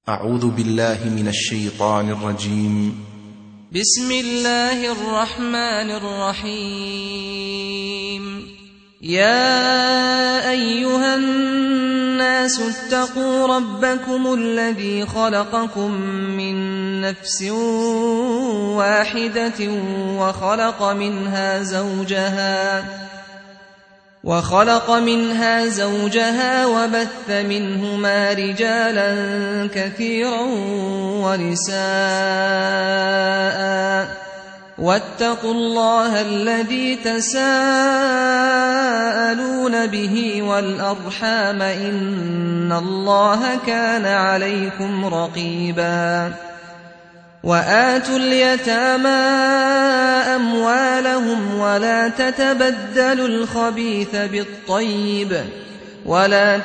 أعوذ بالله من الشيطان الرجيم. بسم الله الرحمن الرحيم. يا أيها الناس اتقوا ربكم الذي خلقكم من نفس واحدة وخلق منها زوجها وبث منهما رجالا كثيرا ونساء، واتقوا الله الذي تساءلون به والأرحام إن الله كان عليكم رقيبا. وآتوا اليتامى أموالهم ولا تتبدلوا الخبيث بالطيب ولا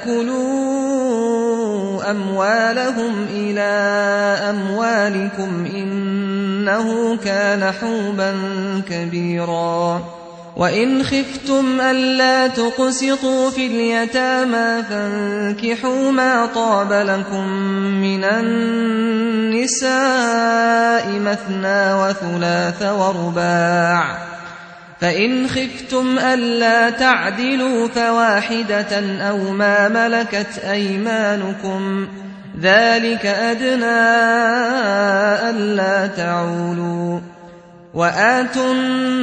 تأكلوا أموالهم إلى أموالكم إنه كان حوبا كبيرا. وإن خفتم ألا تقسطوا في اليتامى فانكحوا ما طاب لكم من النساء مثنى وثلاث ورباع، فإن خفتم ألا تعدلوا فواحدة أو ما ملكت أيمانكم ذلك أدنى ألا تعولوا. وآتوا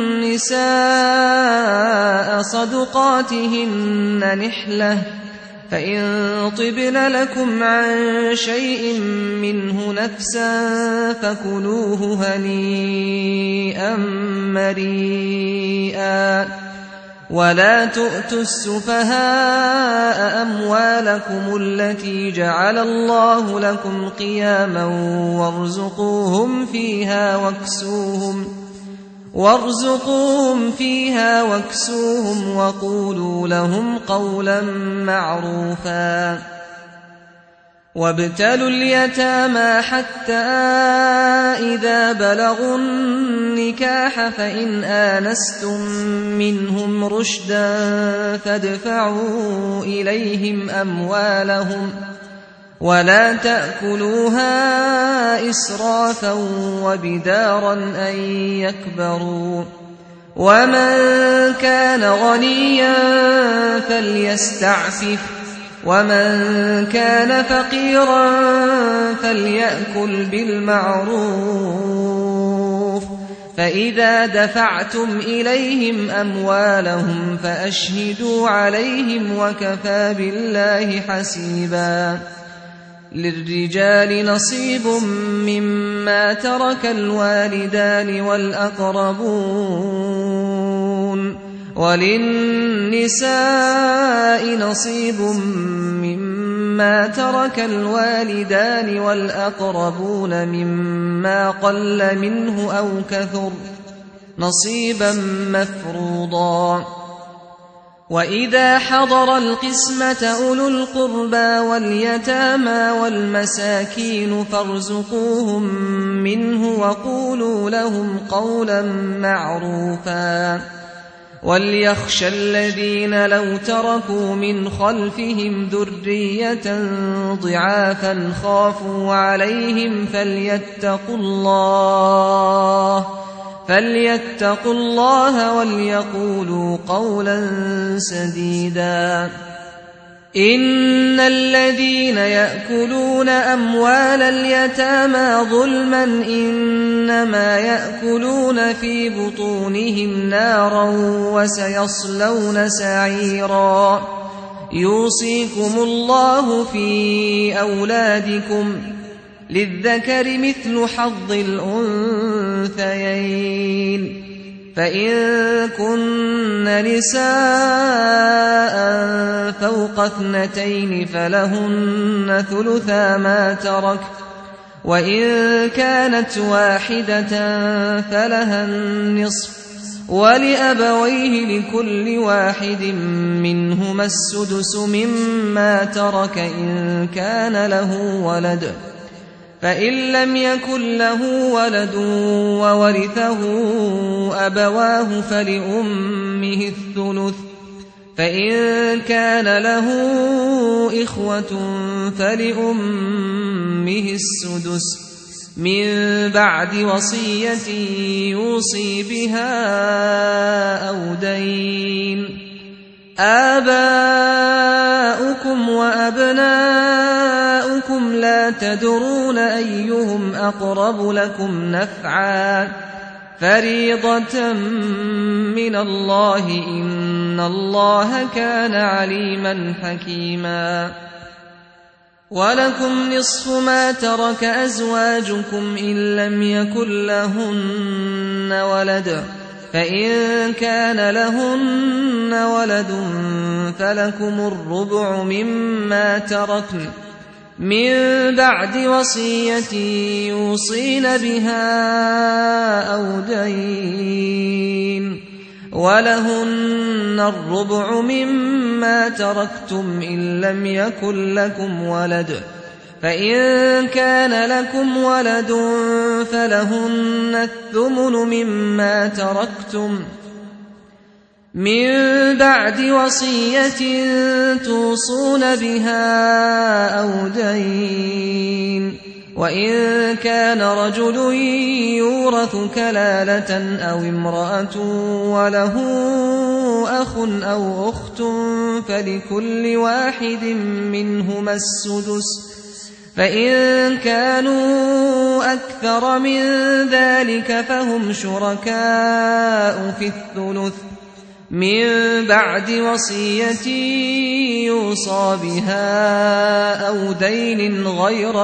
النساء صدقاتهن نحلة، فإن طبن لكم عن شيء منه نفسا فكلوه هنيئا مريئا. ولا تؤتوا السفهاء أموالكم التي جعل الله لكم قياما وارزقوهم فيها واكسوهم وقولوا لهم قولا معروفا. وابتلوا اليتامى حتى إذا بلغوا النكاح فإن آنستم منهم رشدا فادفعوا إليهم أموالهم ولا تأكلوها إسرافا وبدارا أن يكبروا. ومن كان غنيا فليستعفف ومن كان فقيرا فليأكل بالمعروف. فإذا دفعتم إليهم أموالهم فأشهدوا عليهم وكفى بالله حسيبا. للرجال نصيب مما ترك الوالدان والأقربون، وللنساء نصيب مما ترك الوالدان والأقربون مما قل منه أو كثر نصيبا مفروضا. وإذا حضر القسمة أولو القربى واليتامى والمساكين فارزقوهم منه وقولوا لهم قولا معروفا. وليخشى الذين لو تركوا من خلفهم ذرية ضعافا خافوا عليهم فليتقوا الله وليقولوا قولا سديدا. إن الذين يأكلون أموال اليتامى ظلما إنما يأكلون في بطونهم نارا وسيصلون سعيرا. يوصيكم الله في أولادكم للذكر مثل حظ الأنثيين، فإن كن نساء فوق 2 فلهن ثلثا ما ترك، وإن كانت واحدة فلها النصف، ولأبويه لكل واحد منهما السدس مما ترك إن كان له ولد، فإن لم يكن له ولد وورثه أبواه فلأمه الثلث، فإن كان له إخوة فلأمه أمه السدس من بعد وصية يوصي بها أو دين. آباؤكم وأبناؤكم لا تدرون أيهم أقرب لكم نفعا فريضة من الله إن الله كان عليما حكيما. ولكم نصف ما ترك أزواجكم إن لم يكن لهن ولد فإن كان لهن ولد فلكم الربع مما تركن من بعد وصية يوصين بها أو دين. ولهن الربع مما تركتم إن لم يكن لكم ولد فإن كان لكم ولد فلهن الثمن مما تركتم من بعد وصية توصون بها أو دين. وإن كان رجل يورث كلالة أو امرأة وله أخ أو أخت فلكل واحد منهما السدس فإن كانوا أكثر من ذلك فهم شركاء في الثلث من بعد وصية يوصى بها أو دين غير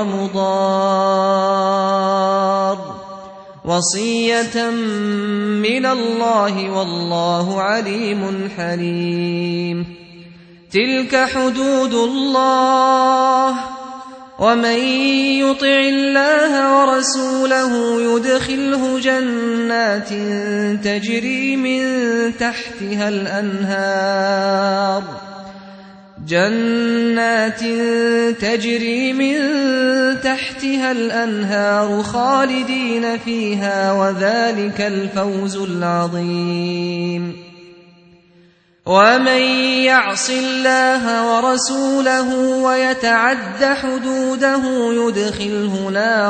مضار وصية من الله والله عليم حليم. تلك حدود الله ومن يطع الله ورسوله يدخله جنات تجري من تحتها الأنهار خالدين فيها وذلك الفوز العظيم. ومن يعص الله ورسوله ويتعد حدوده يدخله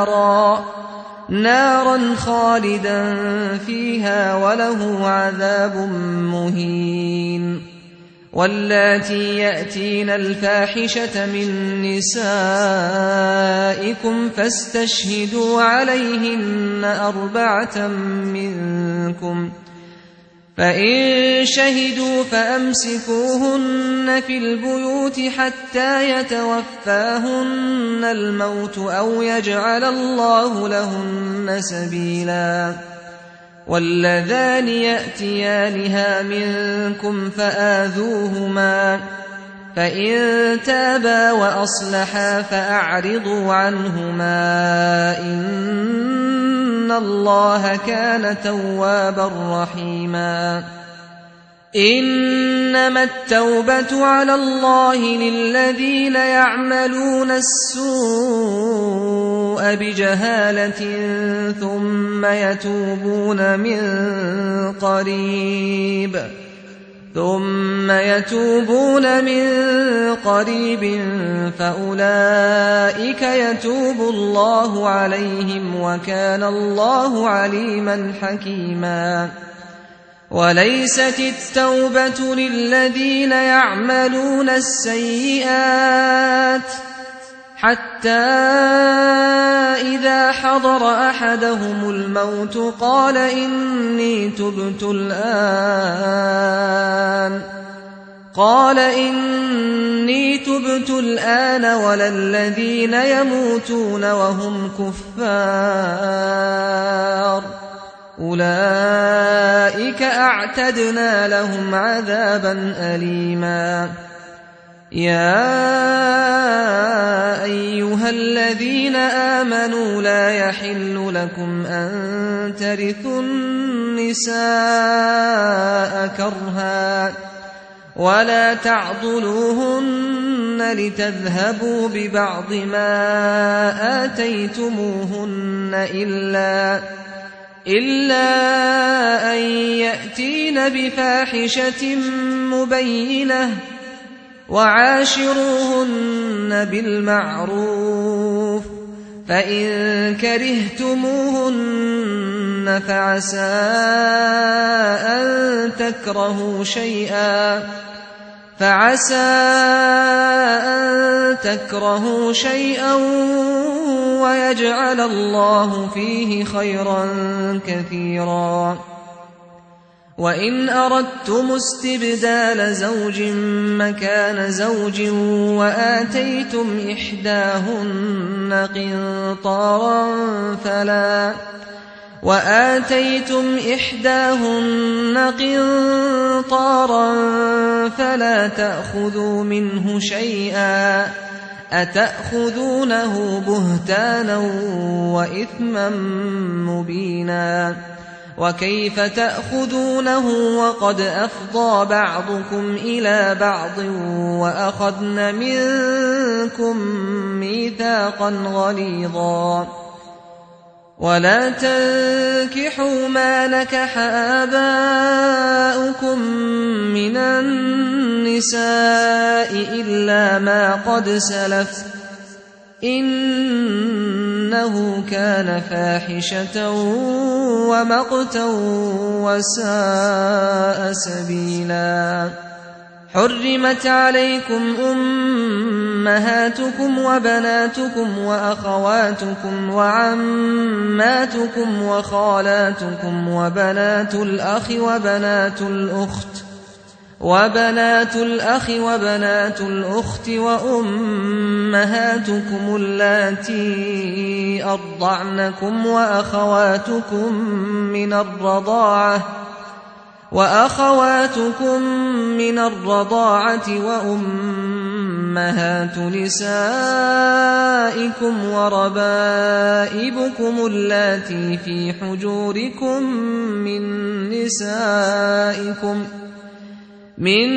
نارا خالدا فيها وله عذاب مهين. واللاتي يأتين الفاحشة من نسائكم فاستشهدوا عليهن 4 منكم فإن شهدوا فأمسكوهن في البيوت حتى يتوفاهن الموت أو يجعل الله لهن سبيلا. واللذان يأتيانها منكم فآذوهما فإن تابا وأصلحا فأعرضوا عنهما إن الله كان توابا رحيما. إنما التوبة على الله للذين يعملون السوء بجهالة ثم يتوبون من قريب فأولئك يتوب الله عليهم وكان الله عليما حكيما. وليست التوبة للذين يعملون السيئات حتى إذا حضر أحدهم الموت قال إني تبت الآن ولا الذين يموتون وهم كفار أولئك أعتدنا لهم عذابا أليما. يا أيها الذين آمنوا لا يحل لكم أن ترثوا النساء كرها ولا تعضلوهن لتذهبوا ببعض ما آتيتموهن إلا أن يأتين بفاحشة مبينة وعاشروهن بالمعروف فإن كرهتموهن فعسى أن تكرهوا شيئا ويجعل الله فيه خيرا كثيرا. وإن أردتم استبدال زوج مكان زوج وآتيتم إحداهن قنطارا فلا تأخذوا منه شيئا أتأخذونه بهتانا وإثما مبينا. وكيف تأخذونه وقد أفضى بعضكم إلى بعض وأخذن منكم ميثاقا غليظا. ولا تنكحوا ما نكح آباؤكم من النساء إلا ما قد سلف إنه كان فاحشة ومقتا وساء سبيلا. حرمت عليكم أمهاتكم وبناتكم وأخواتكم وعماتكم وخالاتكم وبنات الأخ وبنات الأخت وأمهاتكم اللاتي أرضعنكم وأخواتكم من الرضاعة وأمهات نسائكم وربائبكم اللاتي في حجوركم من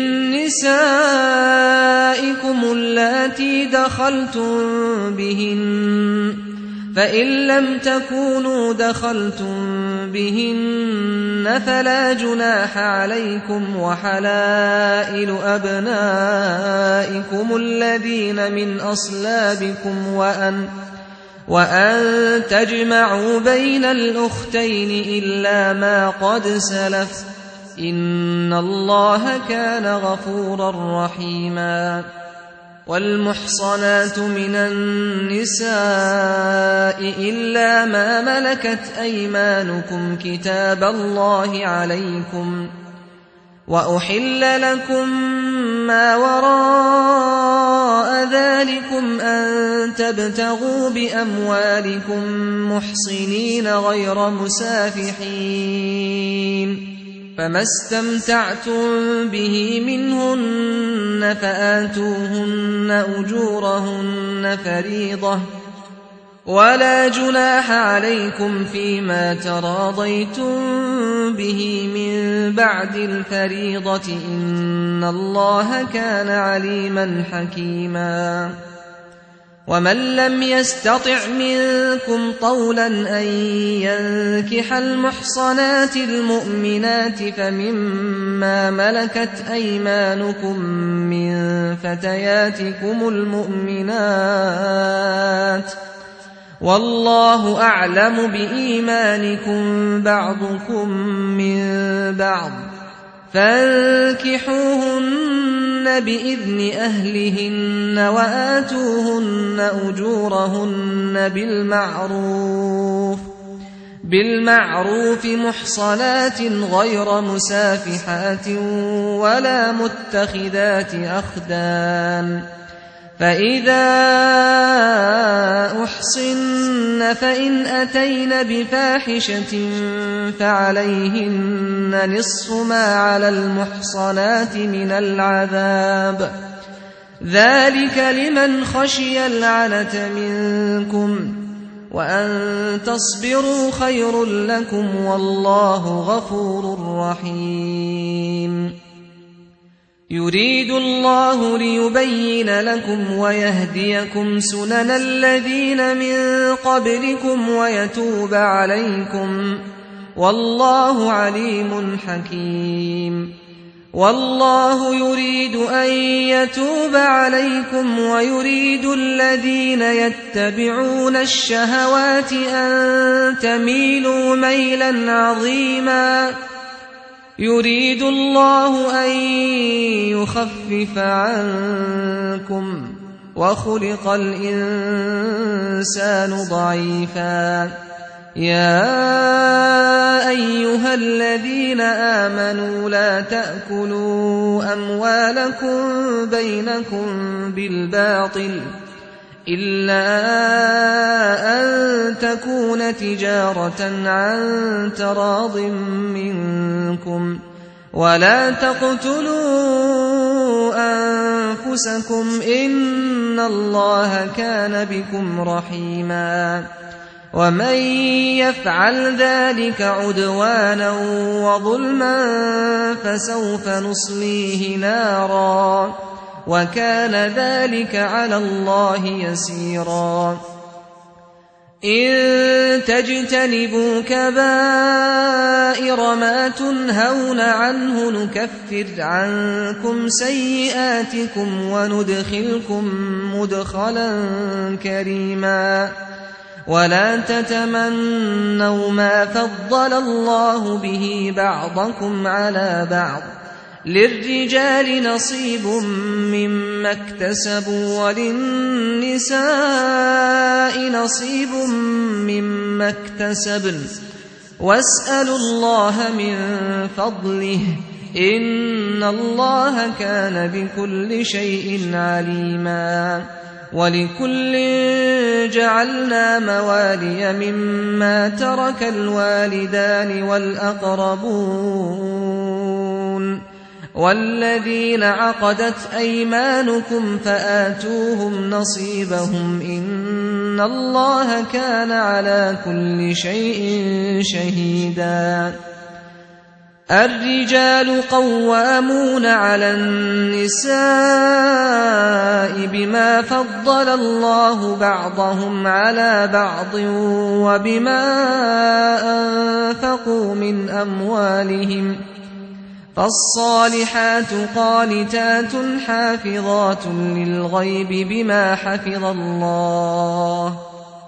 نسائكم اللاتي دخلتم بهن، فإن لم تكونوا دخلتم بهن فلا جناح عليكم وحلائل أبنائكم الذين من أصلابكم وأن تجمعوا بين الأختين إلا ما قد سلف إن الله كان غفورا رحيما. والمحصنات من النساء إلا ما ملكت أيمانكم كتاب الله عليكم، وأحل لكم ما وراء ذلكم أن تبتغوا بأموالكم محصنين غير مسافحين، فما استمتعتم به منهن فآتوهن أجورهن فريضة، ولا جناح عليكم فيما تراضيتم به من بعد الفريضة إن الله كان عليما حكيما. ومن لم يستطع منكم طولا أن ينكح المحصنات المؤمنات فمما ملكت أيمانكم من فتياتكم المؤمنات، والله أعلم بإيمانكم بعضكم من بعض، فانكحوهن بإذن أهلهن وآتوهن أجورهن بالمعروف محصنات غير مسافحات ولا متخذات أخدان، فإذا أحصن فإن أتين بفاحشة فعليهن نصف ما على المحصنات من العذاب، ذلك لمن خشي العنة منكم، وأن تصبروا خير لكم والله غفور رحيم. يريد الله ليبين لكم ويهديكم سنن الذين من قبلكم ويتوب عليكم، والله عليم حكيم. والله يريد أن يتوب عليكم ويريد الذين يتبعون الشهوات أن تميلوا ميلا عظيما يريد الله أن يخفف عنكم وخلق الإنسان ضعيفا يا أيها الذين آمنوا لا تأكلوا أموالكم بينكم بالباطل إلا أن تكون تجارة عن تراض منكم ولا تقتلوا أنفسكم إن الله كان بكم رحيما ومن يفعل ذلك عدوانا وظلما فسوف نصليه نارا وكان ذلك على الله يسيرا إن تجتنبوا كبائر ما تنهون عنه نكفر عنكم سيئاتكم وندخلكم مدخلا كريما ولا تتمنوا ما فضل الله به بعضكم على بعض للرجال نصيب مما اكتسبوا وللنساء نصيب مما اكتسبن واسألوا الله من فضله إن الله كان بكل شيء عليما ولكل جعلنا موالي مما ترك الوالدان والأقربون والذين عقدت أيمانكم فآتوهم نصيبهم إن الله كان على كل شيء شهيدا الرجال قوامون على النساء بما فضل الله بعضهم على بعض وبما أنفقوا من أموالهم فالصالحات قانتات حافظات للغيب بما حفظ الله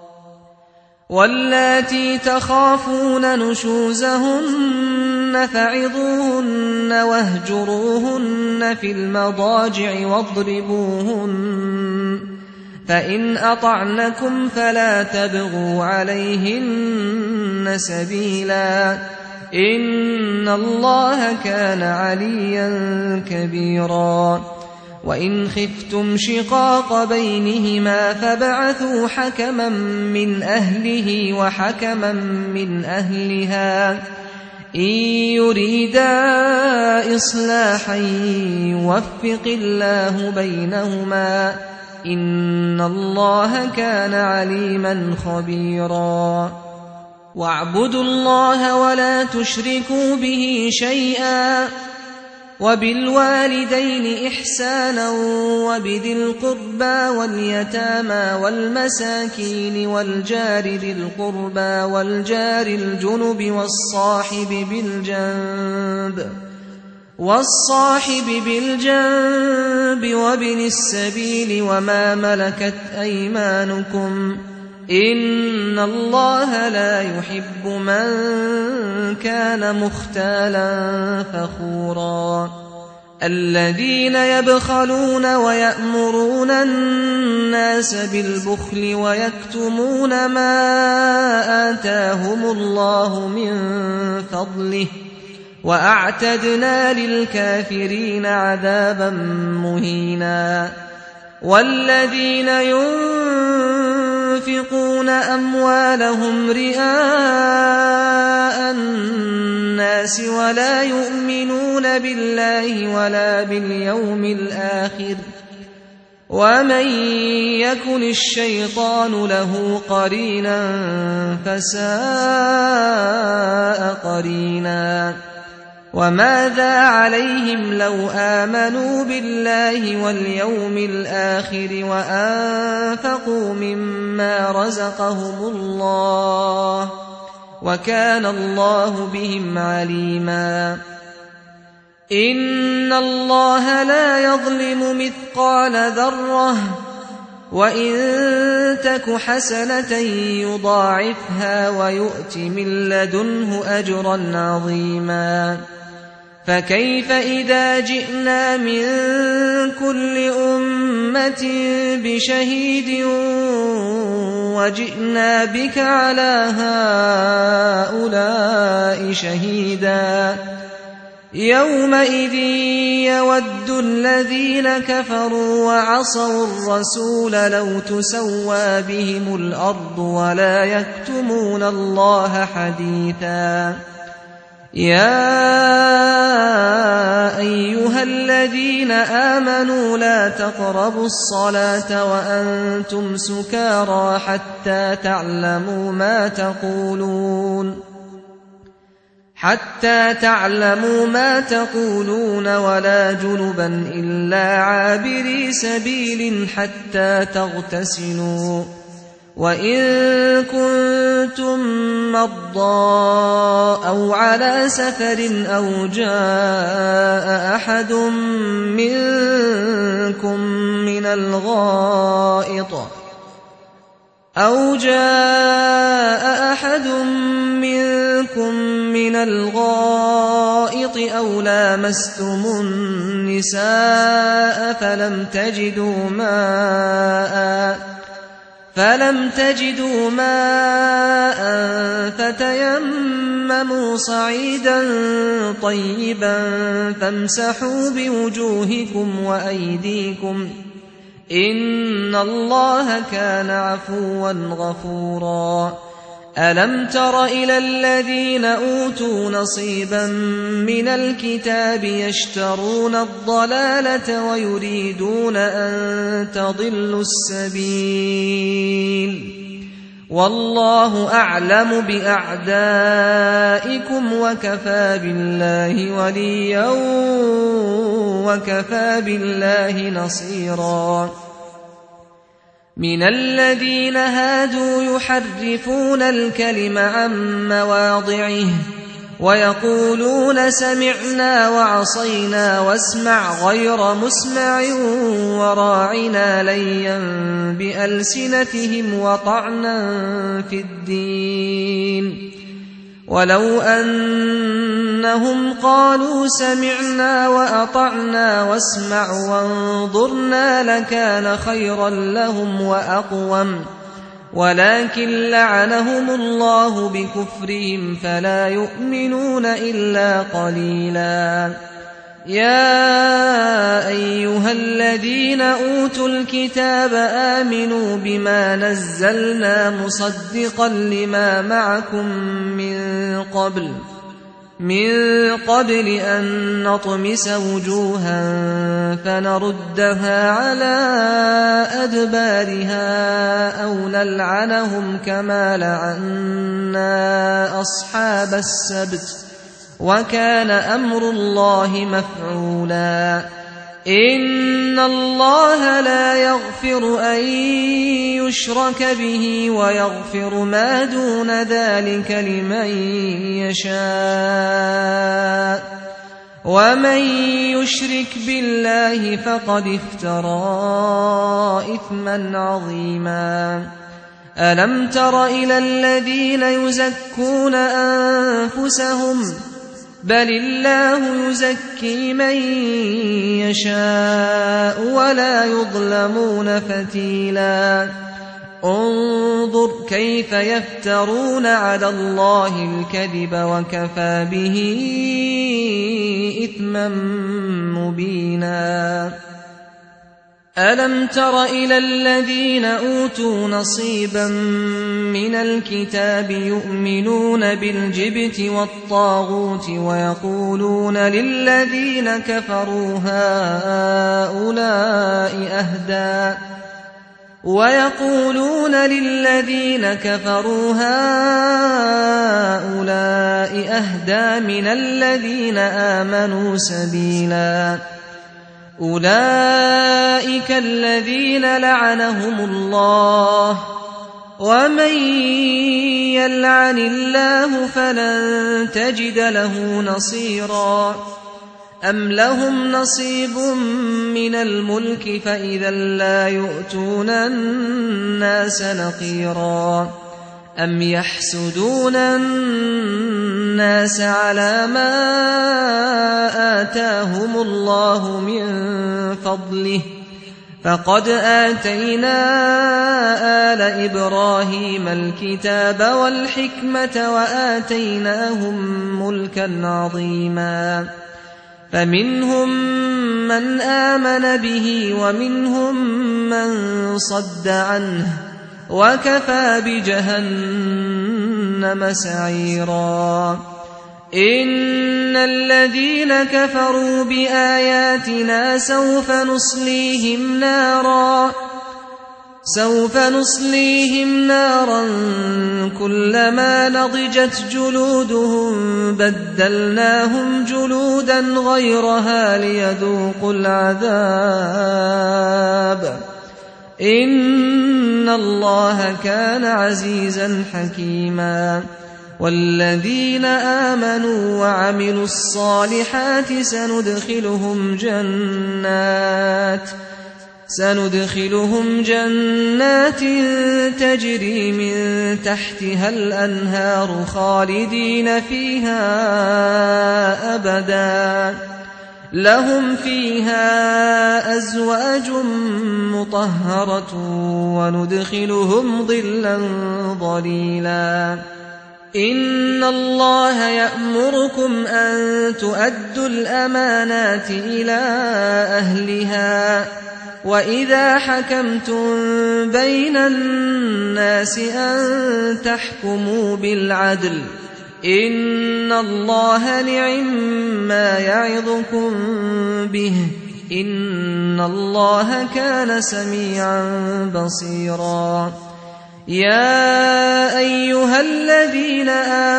واللاتي تخافون نشوزهن فعظوهن واهجروهن في المضاجع واضربوهن فإن أطعنكم فلا تبغوا عليهن سبيلا إن الله كان عليا كبيرا وإن خفتم شقاق بينهما فابعثوا حكما من أهله وحكما من أهلها إن يريدا إصلاحا يوفق الله بينهما إن الله كان عليما خبيرا واعبدوا الله ولا تشركوا به شيئا وبالوالدين إحسانا وبذي القربى واليتامى والمساكين والجار ذي القربى والجار الجنب والصاحب بالجنب وابن السبيل وما ملكت أيمانكم إن الله لا يحب من كان مختالا فخورا الذين يبخلون ويأمرون الناس بالبخل ويكتمون ما آتاهم الله من فضله وأعتدنا للكافرين عذابا مهينا والذين ينفقون أموالهم رئاء الناس ولا يؤمنون بالله ولا باليوم الآخر ومن يكن الشيطان له قرينا فساء قرينا وماذا عليهم لو آمنوا بالله واليوم الآخر وأنفقوا مما رزقهم الله وكان الله بهم عليما إن الله لا يظلم مثقال ذرة وإن تك حسنة يضاعفها ويؤت من لدنه أجرا عظيما فكيف إذا جئنا من كل أمة بشهيد وجئنا بك على هؤلاء شهيدا يومئذ يود الذين كفروا وعصوا الرسول لو تسوى بهم الأرض ولا يكتمون الله حديثا يا أيها الذين آمنوا لا تقربوا الصلاة وأنتم سكارى حتى تعلموا ما تقولون ولا جنبا إلا عابري سبيل حتى تغتسلوا وإن كنتم مرضى أو على سفر أو جاء أحد منكم من الغائط أو لامستم النساء فلم تجدوا ماء فتيمموا صعيدا طيبا فامسحوا بوجوهكم وأيديكم إن الله كان عفوا غفورا ألم تر إلى الذين أوتوا نصيبا من الكتاب يشترون الضلالة ويريدون أن تضلوا السبيل والله أعلم بأعدائكم وكفى بالله وليا وكفى بالله نصيرا من الذين هادوا يحرفون الكلم عن مواضعه ويقولون سمعنا وعصينا واسمع غير مسمع وراعنا ليا بألسنتهم وطعنا في الدين ولو أنهم قالوا سمعنا وأطعنا واسمع وانظرنا لكان خيرا لهم وأقوم ولكن لعنهم الله بكفرهم فلا يؤمنون إلا قليلا يا أيها الذين أوتوا الكتاب آمنوا بما نزلنا مصدقا لما معكم من قبل أن نطمس وجوها فنردها على أدبارها أو نلعنهم كما لعنا أصحاب السبت وكان أمر الله مفعولا إن الله لا يغفر أن يشرك به ويغفر ما دون ذلك لمن يشاء ومن يشرك بالله فقد افترى إثما عظيما ألم تر إلى الذين يزكون أنفسهم بل الله يزكي من يشاء ولا يظلمون فتيلا انظر كيف يفترون على الله الكذب وكفى به إثما مبينا ألم تر إلى الذين أوتوا نصيبا من الكتاب يؤمنون بالجبت والطاغوت ويقولون للذين كفروا هؤلاء أهدى من الذين آمنوا سبيلا أولئك الذين لعنهم الله ومن يلعن الله فلن تجد له نصيرا أم لهم نصيب من الملك فإذا لا يؤتون الناس نقيرا أم يحسدون الناس على ما آتاهم الله من فضله فقد آتينا آل إبراهيم الكتاب والحكمة وآتيناهم ملكا عظيما فمنهم من آمن به ومنهم من صد عنه وكفى بجهنم سعيرا إن الذين كفروا بآياتنا سوف نصليهم نارا كلما نضجت جلودهم بدلناهم جلودا غيرها ليذوقوا العذاب إن الله كان عزيزا حكيما والذين آمنوا وعملوا الصالحات سندخلهم جنات تجري من تحتها الأنهار خالدين فيها أبدا لهم فيها أزواج مطهرة وندخلهم ظلا ظليلا إن الله يأمركم أن تؤدوا الأمانات إلى أهلها وإذا حكمتم بين الناس أن تحكموا بالعدل إن الله نعما يعظكم به إن الله كان سميعا بصيرا يا أيها الذين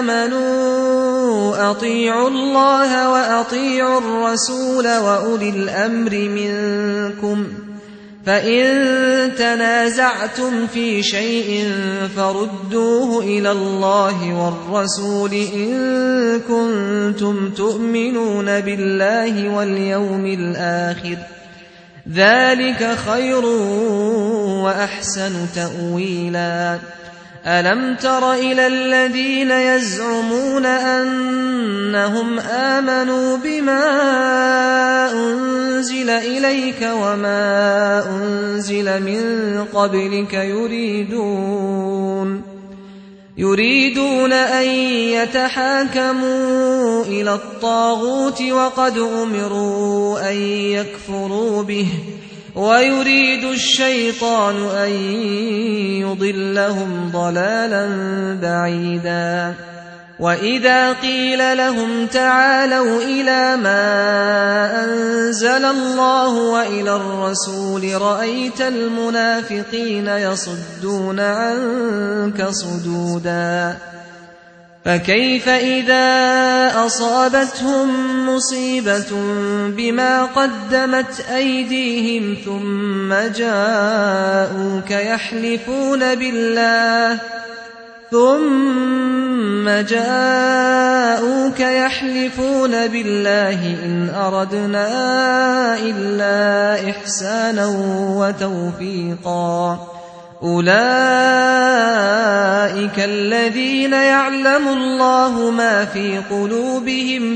آمنوا أطيعوا الله وأطيعوا الرسول وأولي الأمر منكم فإن تنازعتم في شيء فردوه إلى الله والرسول إن كنتم تؤمنون بالله واليوم الآخر ذلك خير وأحسن تأويلا ألم تر إلى الذين يزعمون أنهم آمنوا بما أنزل إليك وما أنزل من قبلك يريدون أن يتحاكموا إلى الطاغوت وقد أمروا أن يكفروا به ويريد الشيطان أن يضلهم ضلالا بعيدا وإذا قيل لهم تعالوا إلى ما أنزل الله وإلى الرسول رأيت المنافقين يصدون عنك صدودا فكيف إذا أصابتهم مصيبة بما قدمت أيديهم ثم جاءوك يحلفون بالله إن أردنا إلا إحسانا وتوفيقا أولئك الذين يعلم الله ما في قلوبهم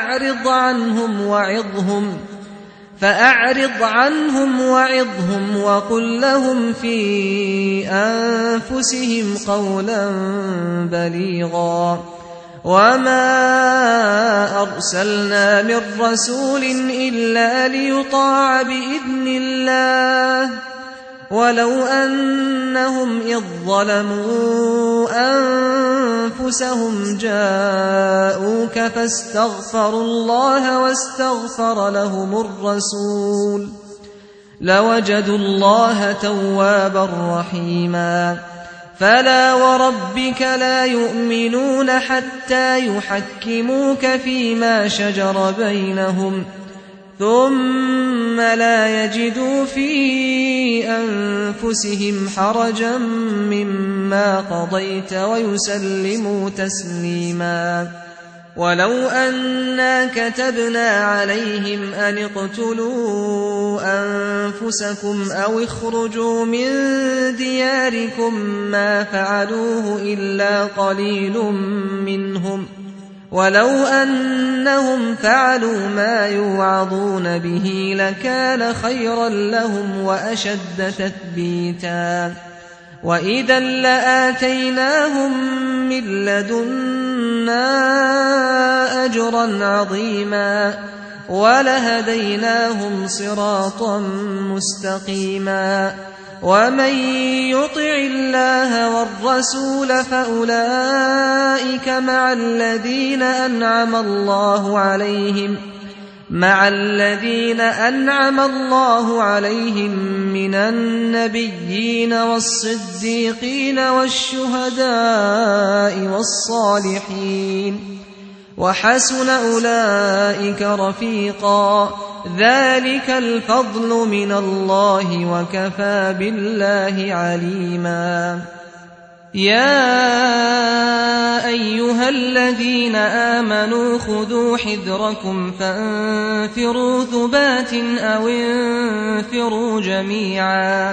فأعرض عنهم وعظهم وقل لهم في أنفسهم قولا بليغا وما أرسلنا من رسول إلا ليطاع بإذن الله ولو أنهم إذ ظلموا أنفسهم جاءوك فاستغفروا الله واستغفر لهم الرسول لوجدوا الله توابا رحيما فلا وربك لا يؤمنون حتى يحكموك فيما شجر بينهم ثم لا يجدوا في أنفسهم حرجا مما قضيت ويسلموا تسليما ولو أنا كتبنا عليهم أن اقتلوا أنفسكم أو اخرجوا من دياركم ما فعلوه إلا قليل منهم ولو أنهم فعلوا ما يوعظون به لكان خيرا لهم وأشد تثبيتا وإذا لآتيناهم من لدنا أجرا عظيما ولهديناهم صراطا مستقيما ومن يطع الله والرسول فأولئك مع الذين أنعم الله عليهم من النبيين والصديقين والشهداء والصالحين وحسن أولئك رفيقا ذلك الفضل من الله وكفى بالله عليما يا أيها الذين آمنوا خذوا حذركم فانفروا ثبات أو انفروا جميعا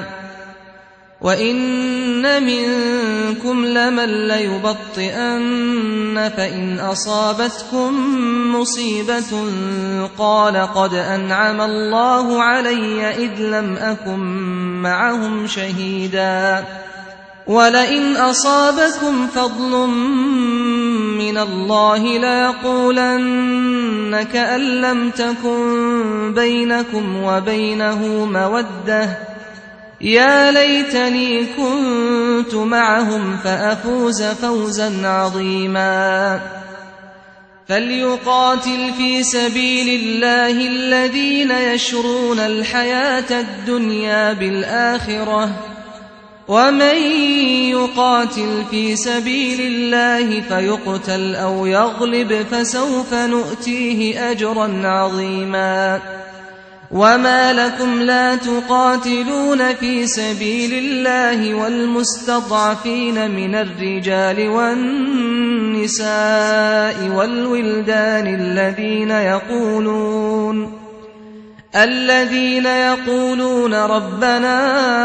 وإن منكم لمن ليبطئن فإن أصابتكم مصيبة قال قد أنعم الله علي إذ لم أكن معهم شهيدا ولئن أصابكم فضل من الله ليقولن كأن لم تكن بينكم وبينه مودة يا ليتني كنت معهم فأفوز فوزا عظيما فليقاتل في سبيل الله الذين يشرون الحياة الدنيا بالآخرة ومن يقاتل في سبيل الله فيقتل أو يغلب فسوف نؤتيه أجرا عظيما وما لكم لا تقاتلون في سبيل الله والمستضعفين من الرجال والنساء والولدان الذين يقولون ربنا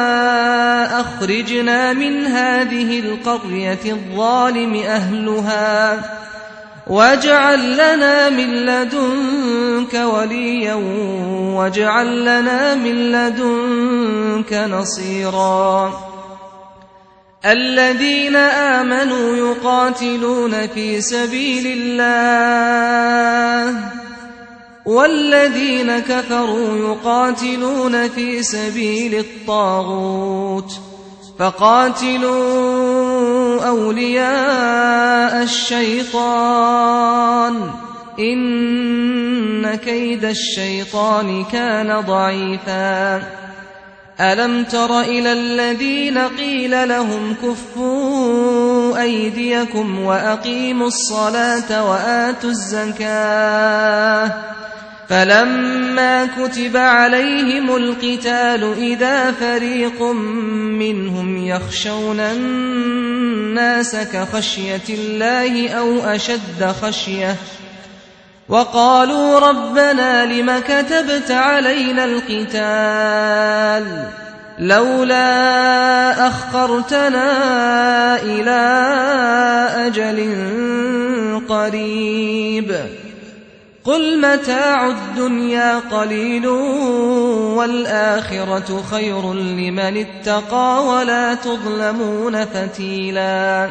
أخرجنا من هذه القرية الظالم أهلها واجعل لنا من لدنك وليا واجعل لنا من لدنك نصيرا الذين آمنوا يقاتلون في سبيل الله والذين كفروا يقاتلون في سبيل الطاغوت فقاتلوا أولياء الشيطان إن كيد الشيطان كان ضعيفا ألم تر إلى الذين قيل لهم كفوا أيديكم وأقيموا الصلاة وآتوا الزكاة فلما كتب عليهم القتال إذا فريق منهم يخشون الناس كخشية الله أو أشد خشية وقالوا ربنا لم كتبت علينا القتال لولا أخرتنا إلى أجل قريب قل متاع الدنيا قليل والآخرة خير لمن اتقى ولا تظلمون فتيلا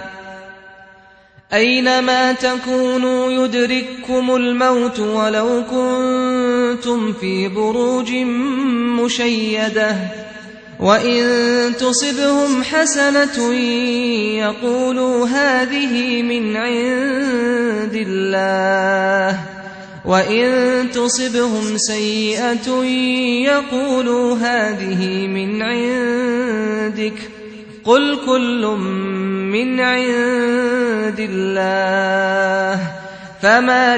أينما تكونوا يدرككم الموت ولو كنتم في بروج مشيدة وإن تصبهم حسنة يقولوا هذه من عند الله وإن تصبهم سيئة يقولوا هذه من عندك قل كل من عند الله فما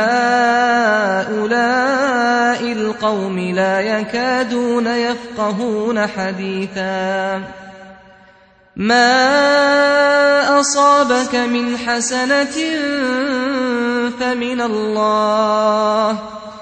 لهؤلاء القوم لا يكادون يفقهون حديثا ما أصابك من حسنة فمن الله،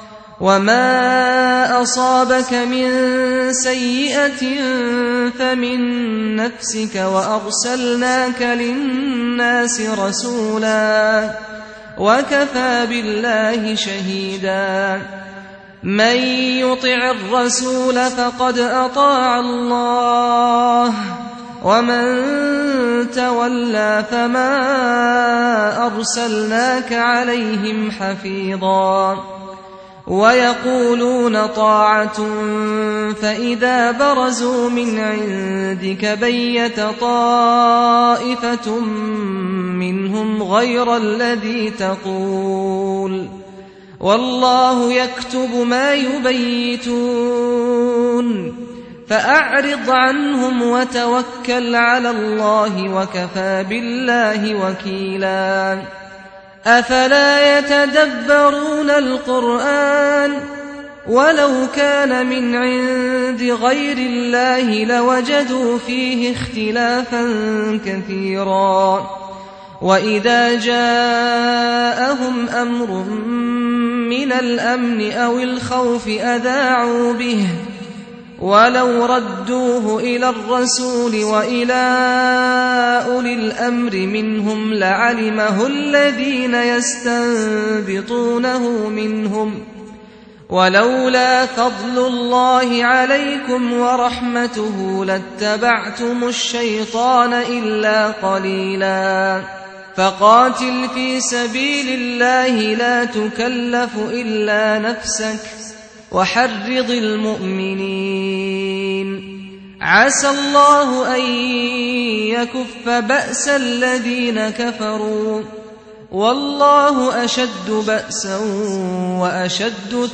وما أصابك من سيئة فمن نفسك، وأرسلناك للناس رسولا وكفى بالله شهيدا. من يطع الرسول فقد أطاع الله، ومن تولى فما أرسلناك عليهم حفيظا. ويقولون طاعة فإذا برزوا من عندك بيت طائفة منهم غير الذي تقول، والله يكتب ما يبيتون. فأعرض عنهم وتوكل على الله، وكفى بالله وكيلا. أفلا يتدبرون القرآن؟ ولو كان من عند غير الله لوجدوا فيه اختلافا كثيرا. وإذا جاءهم أمر من الأمن أو الخوف أذاعوا به، ولو ردوه إلى الرسول وإلى أولي الأمر منهم لعلمه الذين يستنبطونه منهم، ولولا فضل الله عليكم ورحمته لاتبعتم الشيطان إلا قليلا. فقاتل في سبيل الله لا تكلف إلا نفسك، وحرض المؤمنين. عسى الله أن يكف بأس الذين كفروا، والله أشد بأسا وأشد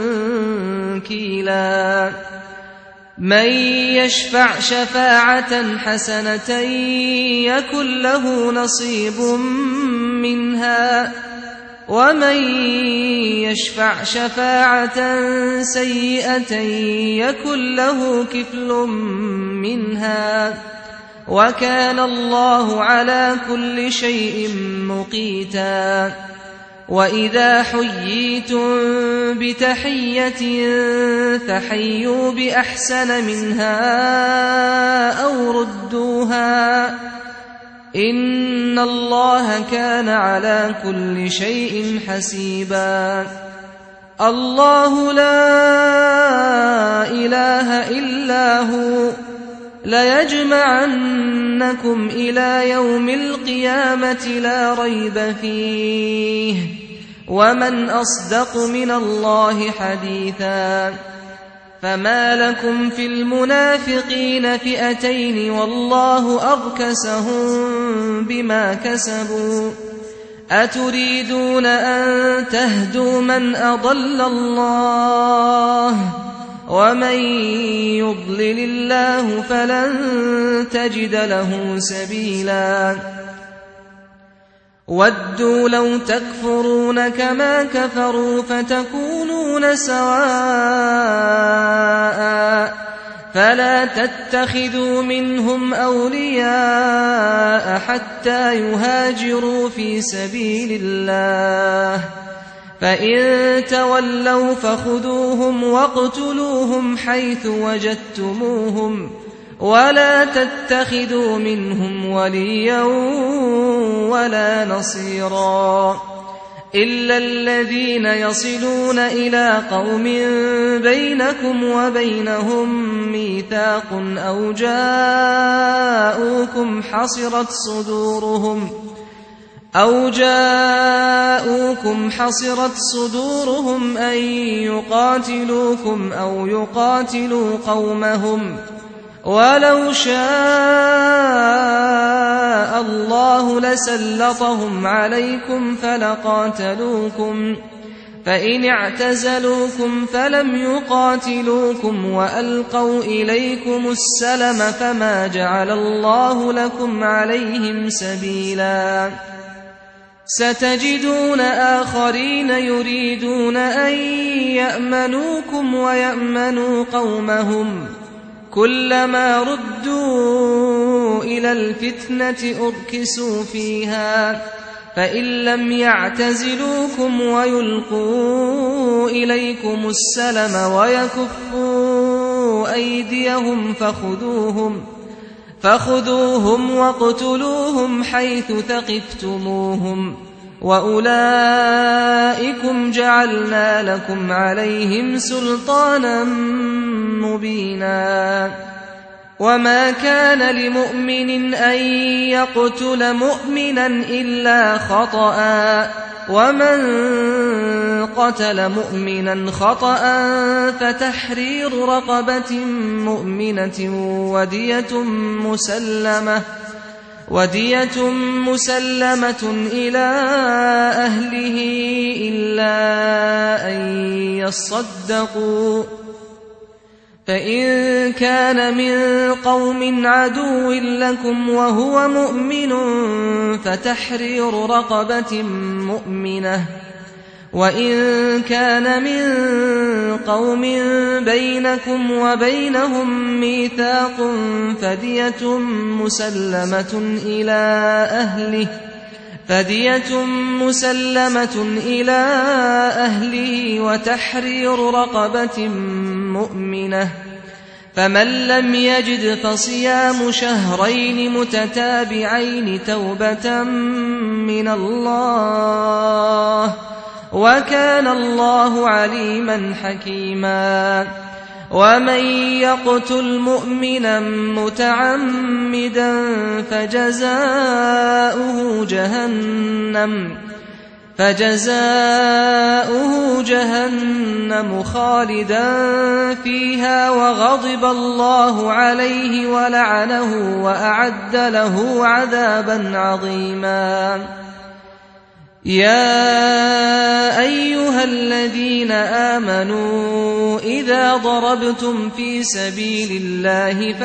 تنكيلا. من يشفع شفاعة حسنة يكن له نصيب منها، ومن يشفع شفاعة سيئة يكن له كفل منها، وكان الله على كل شيء مقيتا. وإذا حييتم بتحية فحيوا بأحسن منها أو ردوها، إن الله كان على كل شيء حسيبا. الله لا إله إلا هو، ليجمعنكم إلى يوم القيامة لا ريب فيه، ومن أصدق من الله حديثا. فما لكم في المنافقين فئتين والله أركسهم بما كسبوا، أتريدون أن تهدوا من أضل الله، ومن يضلل الله فلن تجد له سبيلا. ودوا لو تكفرون كما كفروا فتكونون سواء، فلا تتخذوا منهم أولياء حتى يهاجروا في سبيل الله، فإن تولوا فخذوهم واقتلوهم حيث وجدتموهم، ولا تتخذوا منهم وليا ولا نصيرا، إلا الذين يصلون إلى قوم بينكم وبينهم ميثاق أو جاءوكم حصرت صدورهم أن يقاتلوكم أو يقاتلوا قومهم، ولو شاء الله لسلطهم عليكم فلقاتلوكم، فإن اعتزلوكم فلم يقاتلوكم وألقوا إليكم السلم فما جعل الله لكم عليهم سبيلا. ستجدون آخرين يريدون أن يأمنوكم ويأمنوا قومهم، كلما ردوا إلى الفتنة أركسوا فيها فإن لم يعتزلوكم ويلقوا إليكم السلم ويكفوا أيديهم فخذوهم واقتلوهم حيث ثقفتموهم وأولئكم جعلنا لكم عليهم سلطانا مبينا وما كان لمؤمن أن يقتل مؤمنا إلا خطأ ومن قتل مؤمنا خطأ فتحرير رقبة مؤمنة ودية مسلمة إلى أهله إلا أن يصدقوا فإن كان من قوم عدو لكم وهو مؤمن فتحرير رقبة مؤمنة وإن كان من قوم بينكم وبينهم ميثاق فدية مسلمة إلى أهله وتحرير رقبة مؤمنة فمن لم يجد فصيام شهرين متتابعين توبة من الله وكان الله عليما حكيما ومن يقتل مؤمنا متعمدا فجزاؤه جهنم خالدا فيها وغضب الله عليه ولعنه وأعد له عذابا عظيما يا أيها الذين آمنوا إذا ضربتم في سبيل الله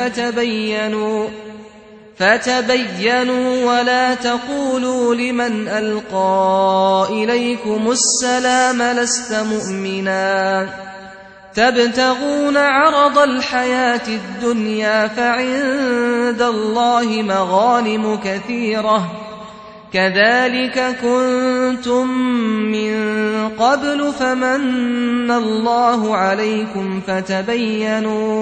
فتبينوا ولا تقولوا لمن ألقى إليكم السلام لست مؤمنا تبتغون عرض الحياة الدنيا فعند الله مغانم كثيرة كذلك كنتم من قبل فمن الله عليكم فتبينوا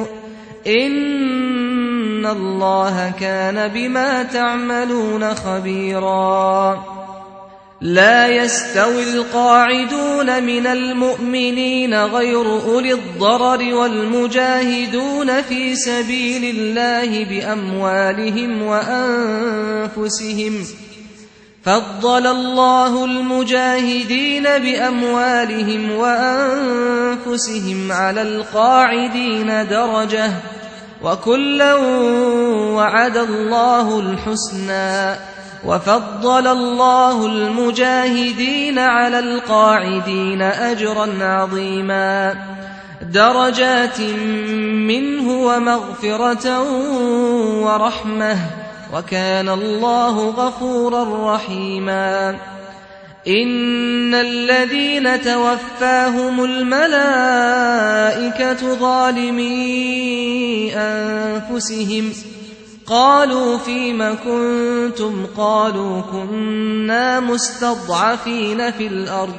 إن الله كان بما تعملون خبيرا لا يستوي القاعدون من المؤمنين غير أولي الضرر والمجاهدون في سبيل الله بأموالهم وأنفسهم فضل الله المجاهدين بأموالهم وأنفسهم على القاعدين درجة وكلا وعد الله الحسنى وفضل الله المجاهدين على القاعدين أجرا عظيما درجات منه ومغفرة ورحمة وكان الله غفورا رحيما إن الذين توفاهم الملائكة ظالمي أنفسهم قالوا فيم كنتم قالوا كنا مستضعفين في الأرض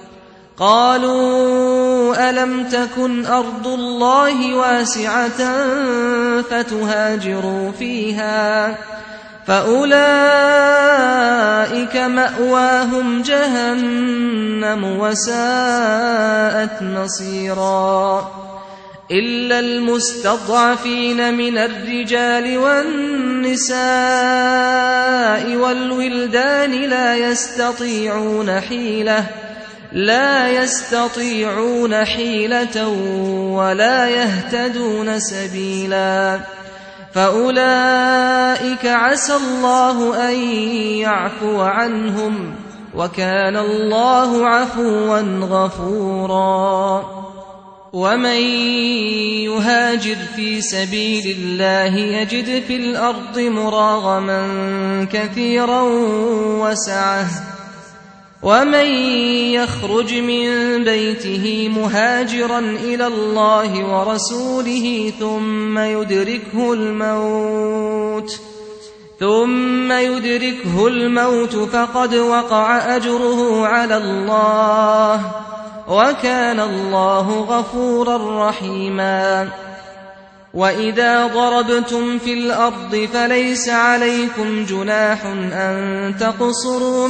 قالوا ألم تكن أرض الله واسعة فتهاجروا فيها فأولئك مأواهم جهنم وساءت مصيرا إلا المستضعفين من الرجال والنساء والولدان لا يستطيعون حيلة ولا يهتدون سبيلا فأولئك عسى الله أن يعفو عنهم وكان الله عفوا غفورا ومن يهاجر في سبيل الله يجد في الأرض مراغما كثيرا وسعة ومن يخرج من بيته مهاجرا إلى الله ورسوله ثم يدركه الموت ثم يدركه الموت فقد وقع أجره على الله، وكان الله غفورا رحيما. وإذا ضربتم في الأرض فليس عليكم جناح أن تقصروا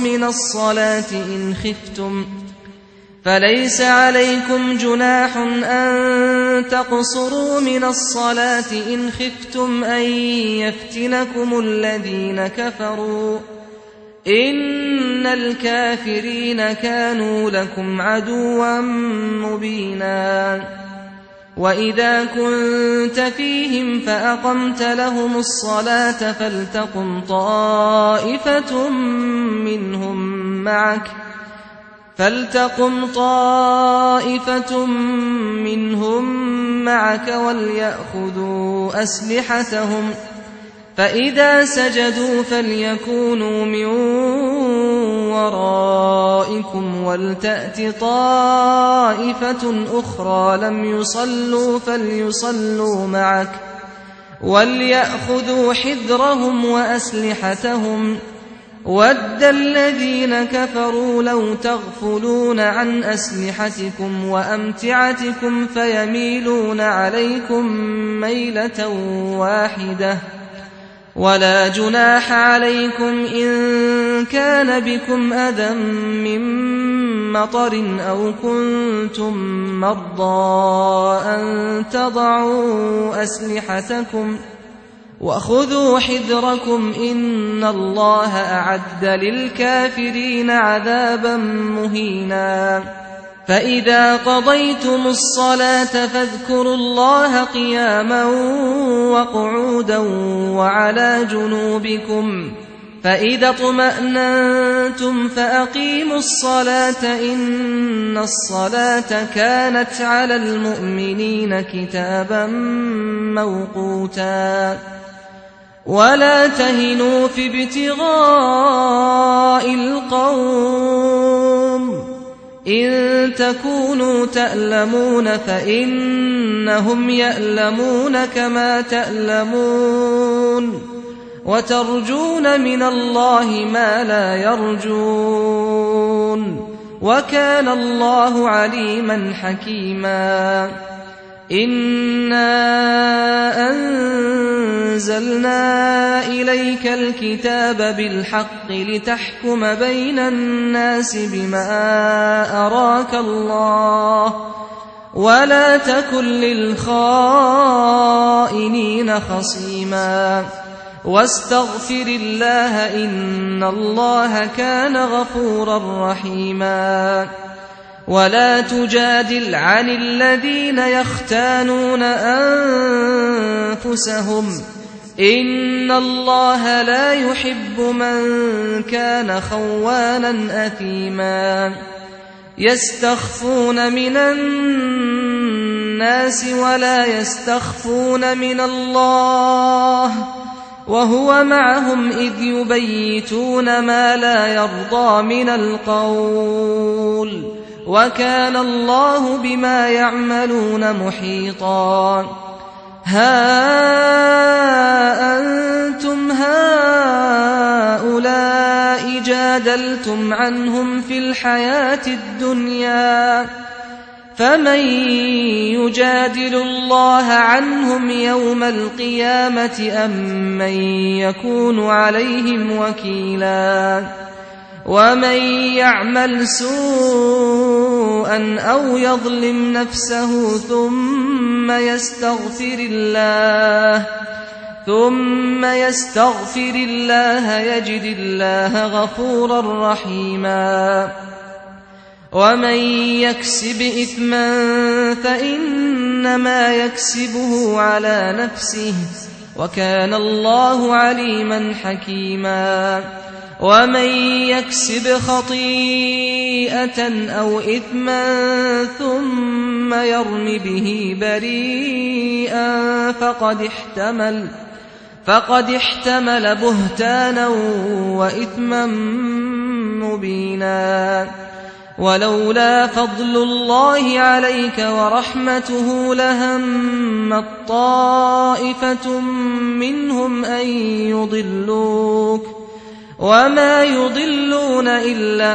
من الصلاة إن خفتم أن يفتنكم الذين كفروا، إن الكافرين كانوا لكم عدوا مبينا. وإذا كنت فيهم فأقمت لهم الصلاة فلتقم طائفة منهم معك وليأخذوا أسلحتهم، فإذا سجدوا فليكونوا من ورائكم ولتأت طائفة أخرى لم يصلوا فليصلوا معك وليأخذوا حذرهم وأسلحتهم. وَدَّ الَّذِينَ كَفَرُوا لَوْ تَغْفُلُونَ عَنْ أَسْلِحَتِكُمْ وَأَمْتِعَتِكُمْ فَيَمِيلُونَ عَلَيْكُمْ مَيْلَةً وَاحِدَةً. وَلَا جُنَاحَ عَلَيْكُمْ إِن كَانَ بِكُمْ أَذًى مِّن مَّطَرٍ أَوْ كُنتُم مَّرْضَىٰ أَن تَضَعُوا أَسْلِحَتَكُمْ، وَخُذُوا حِذْرَكُمْ إِنَّ اللَّهَ أَعَدَّ لِلْكَافِرِينَ عَذَابًا مُّهِينًا. فَإِذَا قَضَيْتُمُ الصَّلَاةَ فاذكروا اللَّهَ قِيَامًا وَقُعُودًا وَعَلَىٰ جُنُوبِكُمْ، فَإِذَا اطْمَأْنَنتُمْ فَأَقِيمُوا الصَّلَاةَ إِنَّ الصَّلَاةَ كَانَتْ عَلَى الْمُؤْمِنِينَ كِتَابًا مَّوْقُوتًا. وَلَا تَهِنُوا فِي ابْتِغَاءِ الْقَوْمِ، إِن تَكُونُوا تَأْلَمُونَ فَإِنَّهُمْ يَأْلَمُونَ كَمَا تَأْلَمُونَ، وَتَرْجُونَ مِنَ اللَّهِ مَا لَا يَرْجُونَ، وَكَانَ اللَّهُ عَلِيمًا حَكِيمًا. إِنَّا أَنزَلْنَا إِلَيْكَ الْكِتَابَ بِالْحَقِّ لِتَحْكُمَ بَيْنَ النَّاسِ بِمَا أَرَاكَ اللَّهُ، وَلَا تَكُن لِّلْخَائِنِينَ خَصِيمًا، وَاسْتَغْفِرِ اللَّهَ إِنَّ اللَّهَ كَانَ غَفُورًا رَّحِيمًا. وَلَا تُجَادِلْ عَنِ الَّذِينَ يَخْتَانُونَ أَنفُسَهُمْ، إِنَّ اللَّهَ لَا يُحِبُّ مَن كَانَ خَوَّانًا أَثِيمًا. يَسْتَخْفُونَ مِنَ النَّاسِ وَلَا يَسْتَخْفُونَ مِنَ اللَّهِ وَهُوَ مَعَهُمْ إِذْ يُبَيِّتُونَ ما لا يرضى من القول، وكان الله بما يعملون محيطا. ها أنتم هؤلاء جادلتم عنهم في الحياة الدنيا، فمن يجادل الله عنهم يوم القيامة أم من يكون عليهم وكيلا؟ ومن يعمل سوءا أو يظلم نفسه ثم يستغفر الله يجد الله غفورا رحيما. ومن يكسب إثما فإنما يكسبه على نفسه، وكان الله عليما حكيما. ومن يكسب خطيئة أو إثما ثم يرم به بريئا فقد احتمل بهتانا وإثما مبينا. ولولا فضل الله عليك ورحمته لهمت طائفة منهم أن يضلوك وما يضلون إلا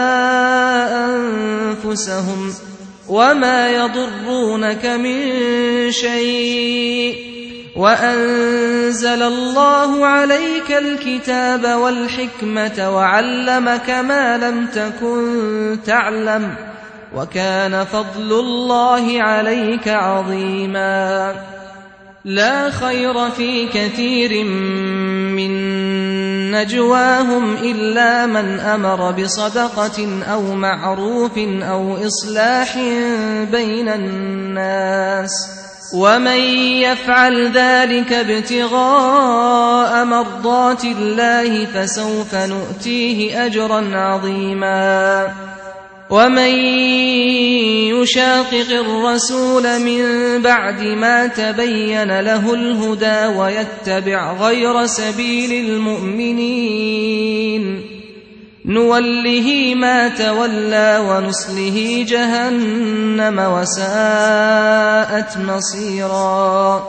أنفسهم وما يضرونك من شيء وأنزل الله عليك الكتاب والحكمة وعلمك ما لم تكن تعلم وكان فضل الله عليك عظيما لا خير في كثير من نجواهم إلا من أمر بصدقة أو معروف أو إصلاح بين الناس ومن يفعل ذلك ابتغاء مرضات الله فسوف نؤتيه أجرا عظيما ومن يشاقق الرسول من بعد ما تبين له الهدى ويتبع غير سبيل المؤمنين نوله ما تولى ونصله جهنم وساءت مصيرا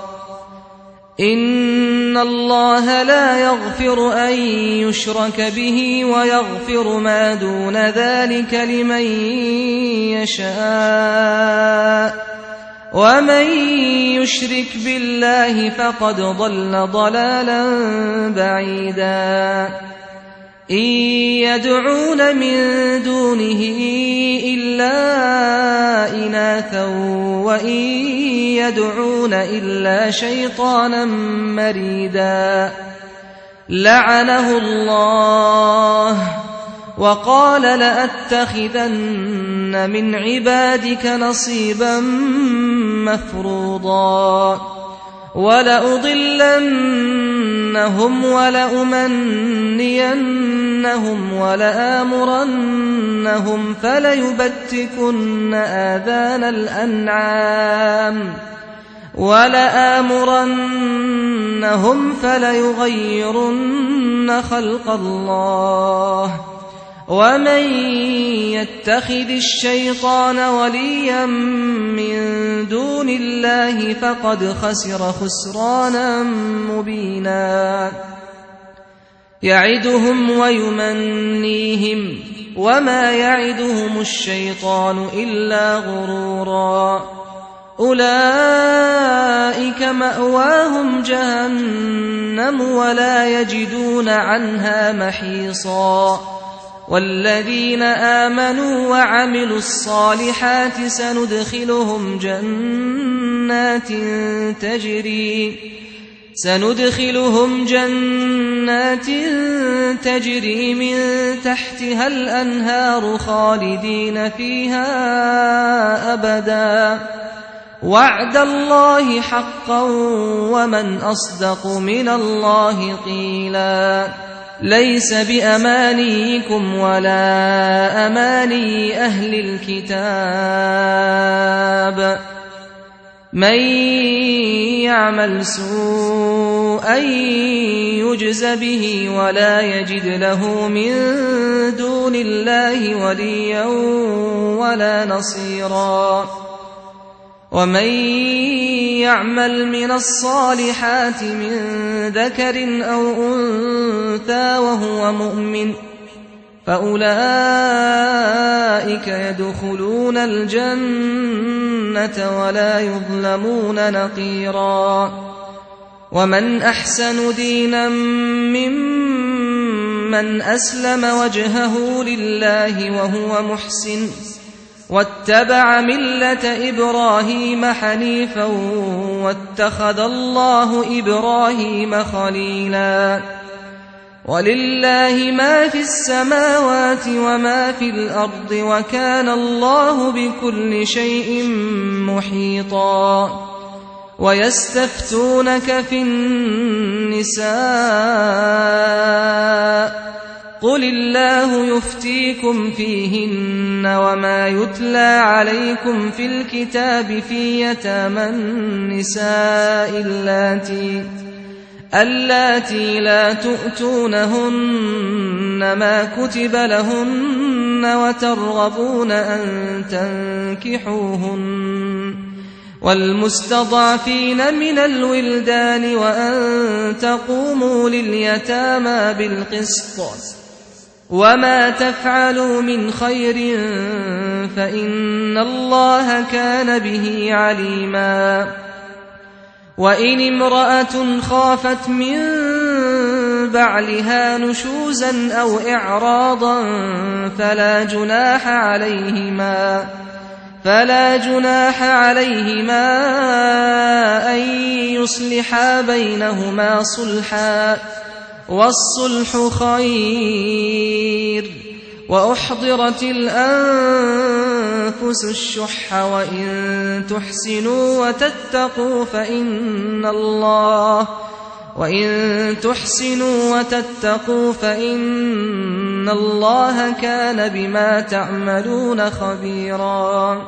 إن الله لا يغفر أن يشرك به ويغفر ما دون ذلك لمن يشاء ومن يشرك بالله فقد ضل ضلالا بعيدا إن يدعون من دونه إلا إناثا وإن يدعون إلا شيطانا مريدا لعنه الله وقال لأتخذن من عبادك نصيبا مفروضا ولأضلنهم ولأمنينهم ولآمرنهم فليبتكن آذان الأنعام ولآمرنهم فليغيرن خلق الله ومن يتخذ الشيطان وليا من دون الله فقد خسر خسرانا مبينا يعدهم ويمنيهم وما يعدهم الشيطان إلا غرورا أولئك مأواهم جهنم ولا يجدون عنها محيصا والذين آمنوا وعملوا الصالحات سندخلهم جنات تجري من تحتها الأنهار خالدين فيها أبدا وعد الله حقا ومن أصدق من الله قيلا ليس بأمانيكم ولا أماني أهل الكتاب من يعمل سوءا يجز به ولا يجد له من دون الله وليا ولا نصيرا ومن يعمل من الصالحات من ذكر أو أنثى وهو مؤمن فأولئك يدخلون الجنة ولا يظلمون نقيرا ومن أحسن دينا ممن أسلم وجهه لله وهو محسن واتبع ملة إبراهيم حنيفا واتخذ الله إبراهيم خليلا ولله ما في السماوات وما في الأرض وكان الله بكل شيء محيطا ويستفتونك في النساء قل الله يفتيكم فيهن وما يتلى عليكم في الكتاب في يتامى النساء اللاتي لا تؤتونهن ما كتب لهن وترغبون أن تنكحوهن والمستضعفين من الولدان وأن تقوموا لليتامى بالقسط وما تفعلوا من خير فإن الله كان به عليما وإن امرأة خافت من بعلها نشوزا أو إعراضا فلا جناح عليهما أن يصلحا بينهما صلحا والصلح خير وأحضرت الأنفس الشح وإن تحسنوا وتتقوا فإن الله كان بما تعملون خبيرا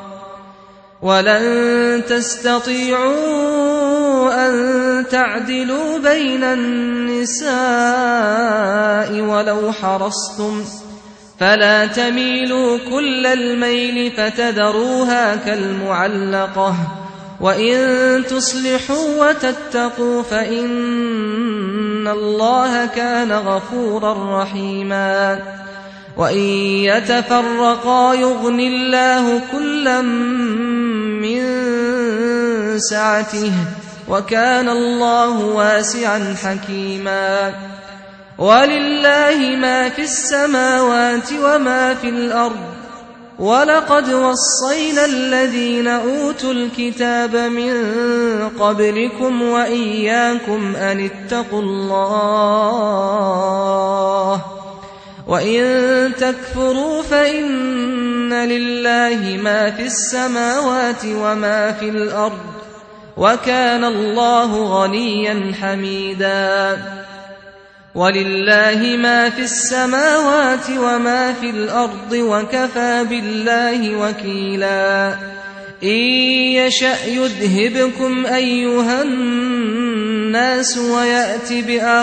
ولن تستطيعوا أن تعدلوا بين النساء ولو حرصتم فلا تميلوا كل الميل فتذروها كالمعلقة وإن تصلحوا وتتقوا فإن الله كان غفورا رحيما وإن يتفرقا يغن الله كلا من سعته وكان الله واسعا حكيما ولله ما في السماوات وما في الأرض ولقد وصينا الذين أوتوا الكتاب من قبلكم وإياكم أن اتقوا الله وإن تكفروا فإن لله ما في السماوات وما في الأرض وكان الله غنيا حميدا ولله ما في السماوات وما في الأرض وكفى بالله وكيلا إن يشأ يذهبكم أيها الناس ويأت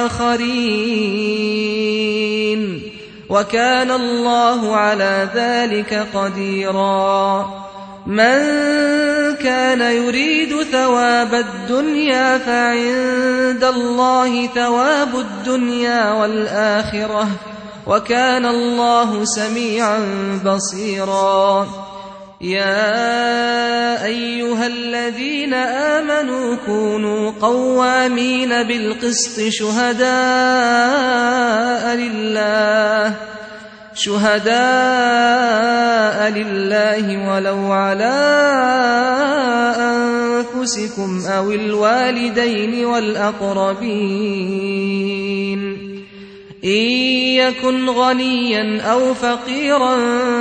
بآخرين وكان الله على ذلك قديرا من كان يريد ثواب الدنيا فعند الله ثواب الدنيا والآخرة وكان الله سميعا بصيرا يا أيها الذين آمنوا كونوا قوامين بالقسط شهداء لله ولو على أنفسكم أو الوالدين والأقربين إن يكن غنيا أو فقيرا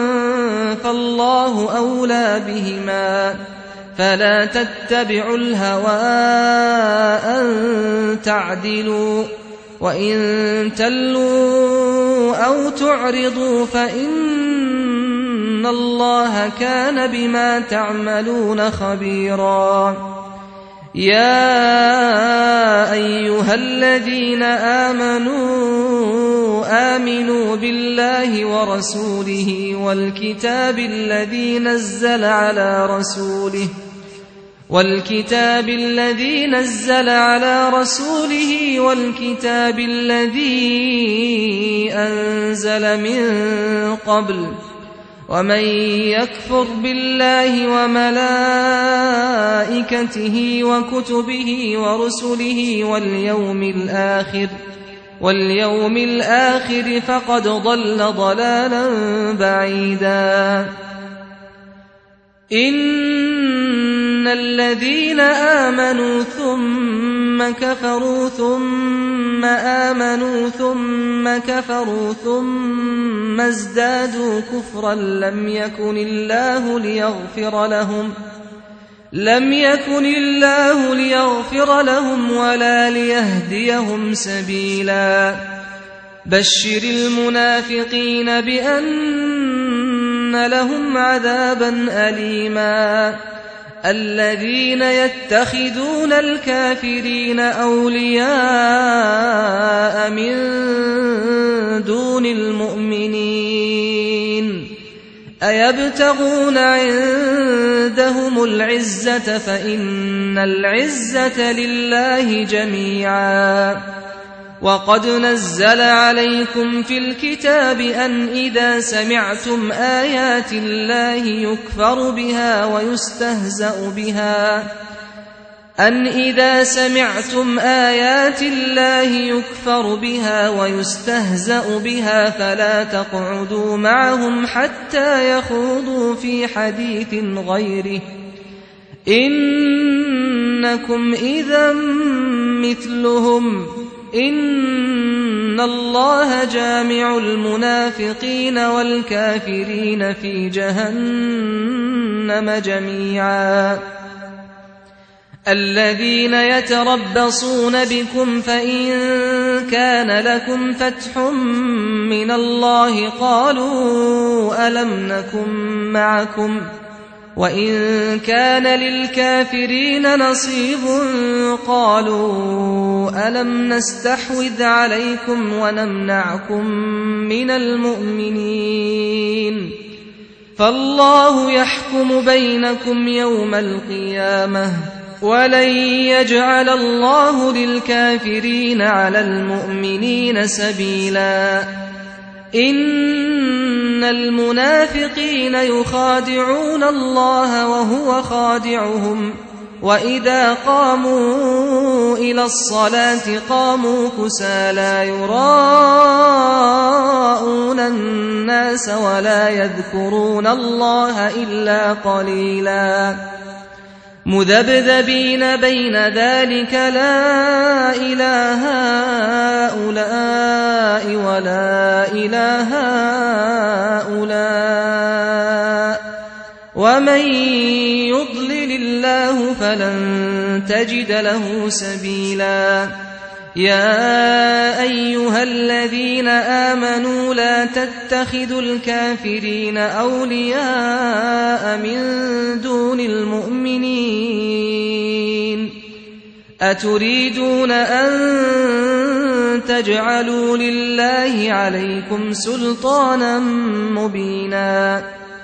فالله أولى بهما فلا تتبعوا الهوى أن تعدلوا وإن تلوا أو تعرضوا فإن الله كان بما تعملون خبيرا يا أيها الذين آمنوا بالله ورسوله والكتاب الذي نزل على رسوله والكتاب الذي أنزل من قبل ومن يكفر بالله وملائكته وكتبه ورسله واليوم الآخر فقد ضل ضلالا بعيدا إن الذين آمنوا ثم كفروا ثم آمنوا ثم كفروا ثم ازدادوا كفرا لم يكن الله ليغفر لهم ولا ليهديهم سبيلا بشر المنافقين بأن لهم عذابا أليما الذين يتخذون الكافرين أولياء من دون المؤمنين أيبتغون عندهم العزة فإن العزة لله جميعا وقد نزل عليكم في الكتاب أن إذا سمعتم آيات الله يكفر بها ويستهزأ بها فلا تقعدوا معهم حتى يخوضوا في حديث غيره إنكم إذا مثلهم إن الله جامع المنافقين والكافرين في جهنم جميعا الذين يتربصون بكم فإن كان لكم فتح من الله قالوا ألم نكن معكم وإن كان للكافرين نصيب قالوا ألم نستحوذ عليكم ونمنعكم من المؤمنين فالله يحكم بينكم يوم القيامة ولن يجعل الله للكافرين على المؤمنين سبيلا إن المنافقين يخادعون الله وهو خادعهم وإذا قاموا إلى الصلاة قاموا كسالى يراءون الناس ولا يذكرون الله إلا قليلا مذبذبين بين ذلك لا إله هؤلاء ولا إله هؤلاء ومن يضلل الله فلن تجد له سبيلا يا أيها الذين آمنوا لا تتخذوا الكافرين أولياء من دون المؤمنين أتريدون أن تجعلوا لله عليكم سلطانا مبينا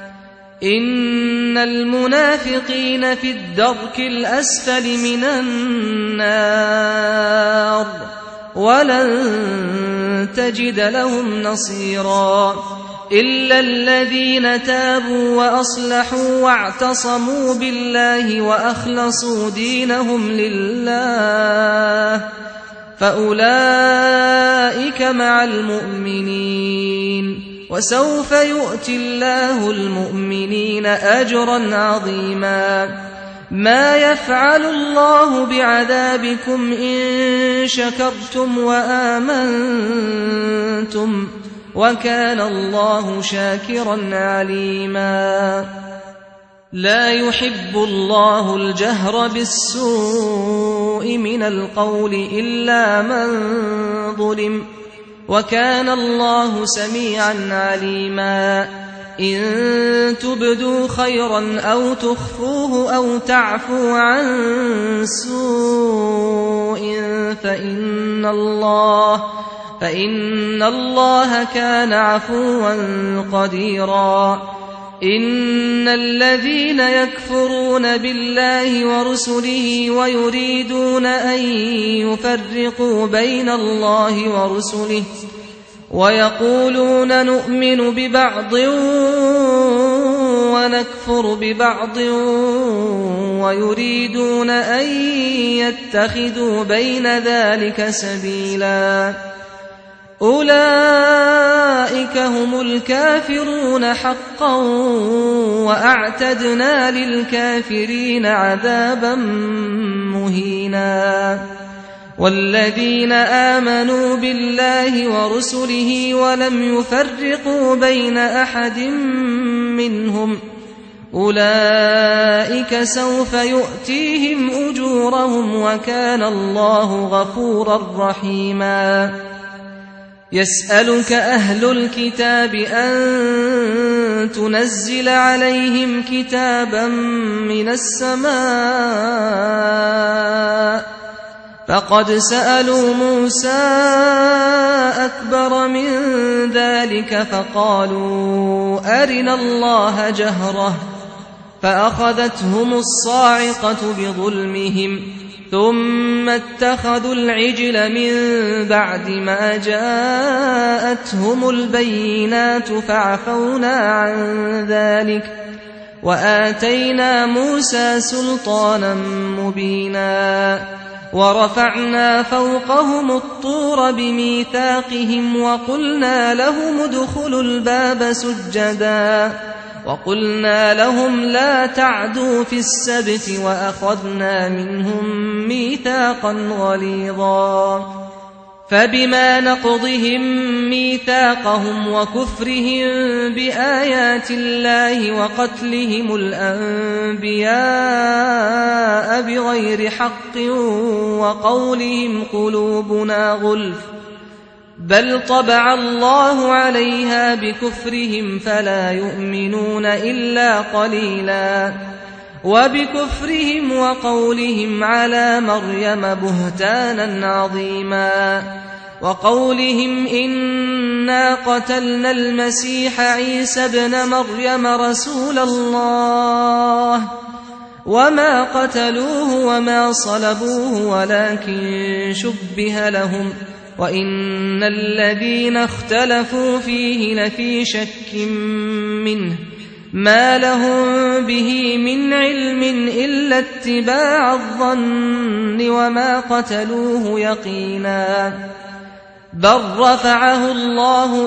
إن المنافقين في الدرك الأسفل من النار ولن تجد لهم نصيرا إلا الذين تابوا وأصلحوا واعتصموا بالله وأخلصوا دينهم لله فأولئك مع المؤمنين وسوف يؤتي الله المؤمنين أجرا عظيما ما يفعل الله بعذابكم إن شكرتم وآمنتم وكان الله شاكرا عليما لا يحب الله الجهر بالسوء من القول إلا من ظلم وكان الله سميعا عليما إن تبدوا خيرا أو تخفوه أو تعفوا عن سوء فإن الله كان عفوا قديرا إن الذين يكفرون بالله ورسله ويريدون أن يفرقوا بين الله ورسله ويقولون نؤمن ببعض ونكفر ببعض ويريدون أن يتخذوا بين ذلك سبيلا أولئك هم الكافرون حقا وأعتدنا للكافرين عذابا مهينا والذين آمنوا بالله ورسله ولم يفرقوا بين أحد منهم أولئك سوف يؤتيهم أجورهم وكان الله غفورا رحيما يسألك أهل الكتاب أن تنزل عليهم كتابا من السماء فقد سألوا موسى أكبر من ذلك فقالوا أرنا الله جهرة فأخذتهم الصاعقة بظلمهم ثم اتخذوا العجل من بعد ما جاءتهم البينات فعفونا عن ذلك وآتينا موسى سلطانا مبينا ورفعنا فوقهم الطور بميثاقهم وقلنا لهم ادخلوا الباب سجدا وقلنا لهم لا تعدوا في السبت وأخذنا منهم ميثاقا غليظا فبما نقضهم ميثاقهم وكفرهم بآيات الله وقتلهم الأنبياء بغير حق وقولهم قلوبنا غلف بل طبع الله عليها بكفرهم فلا يؤمنون إلا قليلا وبكفرهم وقولهم على مريم بهتانا عظيما وقولهم إنا قتلنا المسيح عيسى ابن مريم رسول الله وما قتلوه وما صلبوه ولكن شبه لهم وإن الذين اختلفوا فيه لفي شك منه ما لهم به من علم إلا اتباع الظن وما قتلوه يقينا بل رفعه الله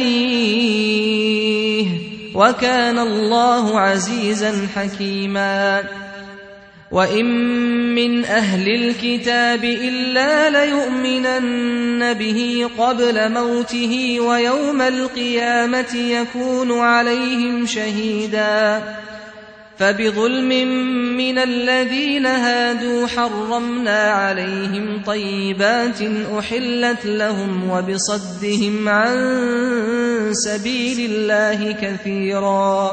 إليه وكان الله عزيزا حكيما وإن من أهل الكتاب إلا ليؤمنن به قبل موته ويوم القيامة يكون عليهم شهيدا فبظلم من الذين هادوا حرمنا عليهم طيبات أحلت لهم وبصدهم عن سبيل الله كثيرا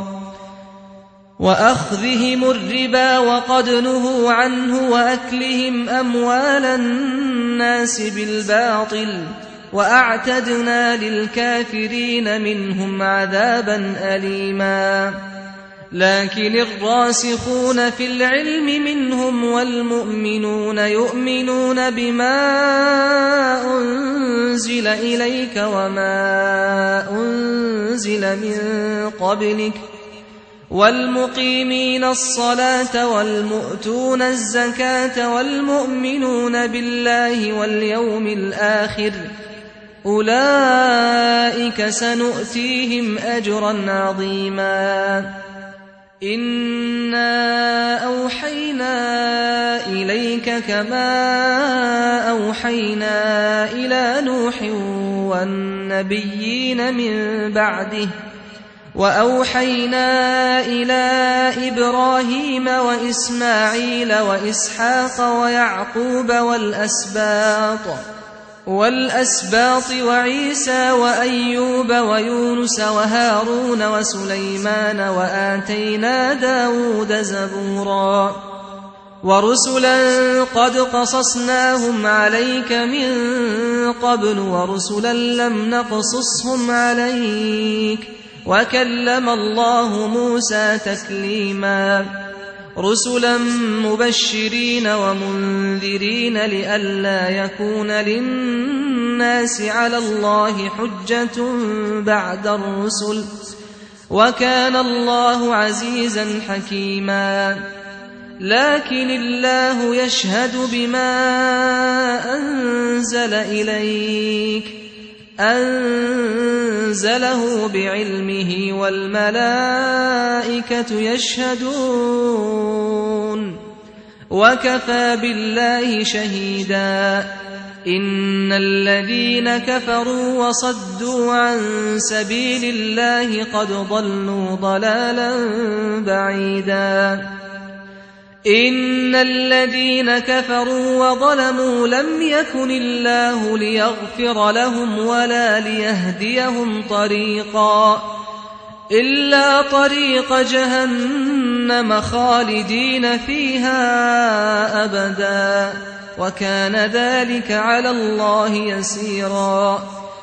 وأخذهم الربا وقد نهوا عنه وأكلهم أموال الناس بالباطل وأعتدنا للكافرين منهم عذابا أليما لكن الراسخون في العلم منهم والمؤمنون يؤمنون بما أنزل إليك وما أنزل من قبلك والمقيمين الصلاة والمؤتون الزكاة والمؤمنون بالله واليوم الآخر أولئك سنؤتيهم أجرا عظيما إنا أوحينا إليك كما أوحينا إلى نوح والنبيين من بعده وأوحينا إلى إبراهيم وإسماعيل وإسحاق ويعقوب والأسباط وعيسى وأيوب ويونس وهارون وسليمان وآتينا داود زبورا ورسلا قد قصصناهم عليك من قبل ورسلا لم نقصصهم عليك وكلم الله موسى تكليما رسلا مبشرين ومنذرين لئلا يكون للناس على الله حجة بعد الرسل وكان الله عزيزا حكيما لكن الله يشهد بما أنزل إليك أنزله بعلمه والملائكة يشهدون وكفى بالله شهيدا إن الذين كفروا وصدوا عن سبيل الله قد ضلوا ضلالا بعيدا إن الذين كفروا وظلموا لم يكن الله ليغفر لهم ولا ليهديهم طريقا إلا طريق جهنم خالدين فيها أبدا وكان ذلك على الله يسيرا.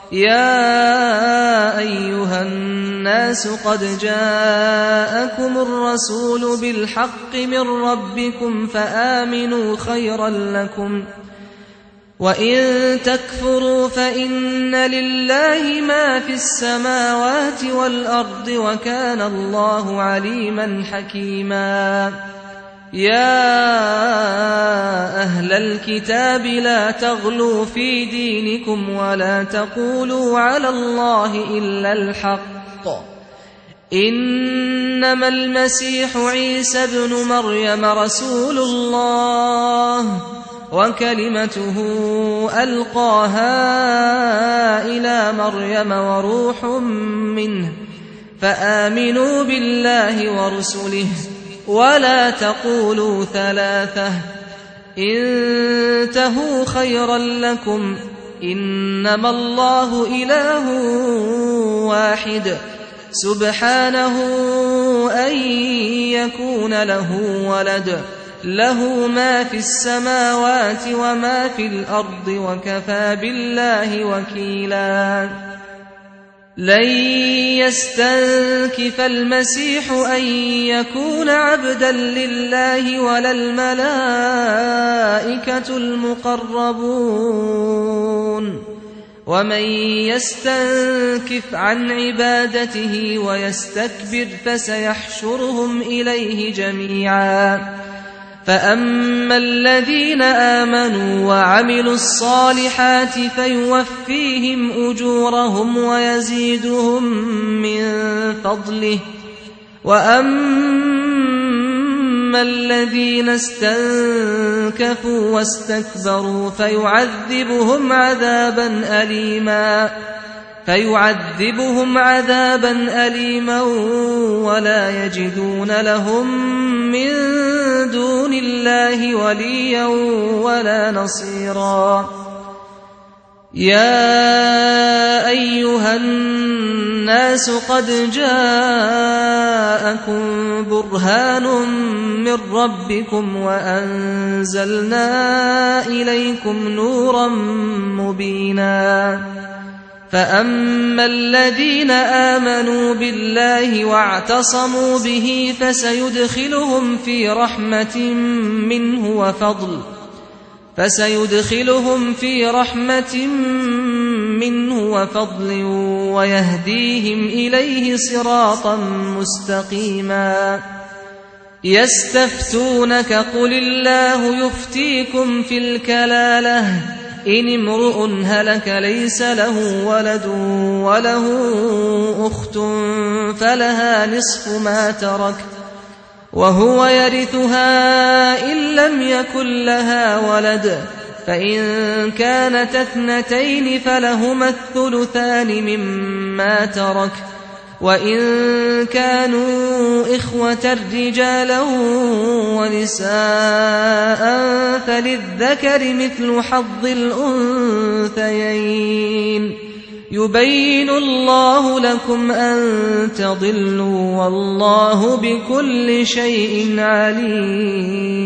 يا أيها الناس قد جاءكم الرسول بالحق من ربكم فآمنوا خيرا لكم، وإن تكفروا فإن لله ما في السماوات والأرض وكان الله عليما حكيما. يا أهل الكتاب لا تغلوا في دينكم ولا تقولوا على الله إلا الحق، إنما المسيح عيسى ابن مريم رسول الله وكلمته ألقاها إلى مريم وروح منه، فآمنوا بالله ورسله ولا تقولوا ثلاثة، انتهوا خيرا لكم، إنما الله إله واحد سبحانه أن يكون له ولد، له ما في السماوات وما في الأرض وكفى بالله وكيلا. لن يستنكف المسيح أن يكون عبدا لله ولا الملائكة المقربون، ومن يستنكف عن عبادته ويستكبر فسيحشرهم إليه جميعا. فأما الذين آمنوا وعملوا الصالحات فيوفيهم أجورهم ويزيدهم من فضله، وأما الذين استنكفوا واستكبروا فيعذبهم عذابا أليما ولا يجدون لهم من دون الله وليا ولا نصيرا. يا أيها الناس قد جاءكم برهان من ربكم وأنزلنا إليكم نورا مبينا. فأما الذين آمنوا بالله واعتصموا به فسيدخلهم في رحمة منه وفضل ويهديهم إليه صراطا مستقيما. يستفتونك قل الله يفتيكم في الكلالة إن امرؤ هلك ليس له ولد وله أخت فلها نصف ما ترك وهو يرثها إن لم يكن لها ولد، فإن كانت اثنتين فلهما الثلثان مما ترك، وإن كانوا إخوة رجالا ونساء فللذكر مثل حظ الأنثيين. يبين الله لكم أن تضلوا والله بكل شيء عليم.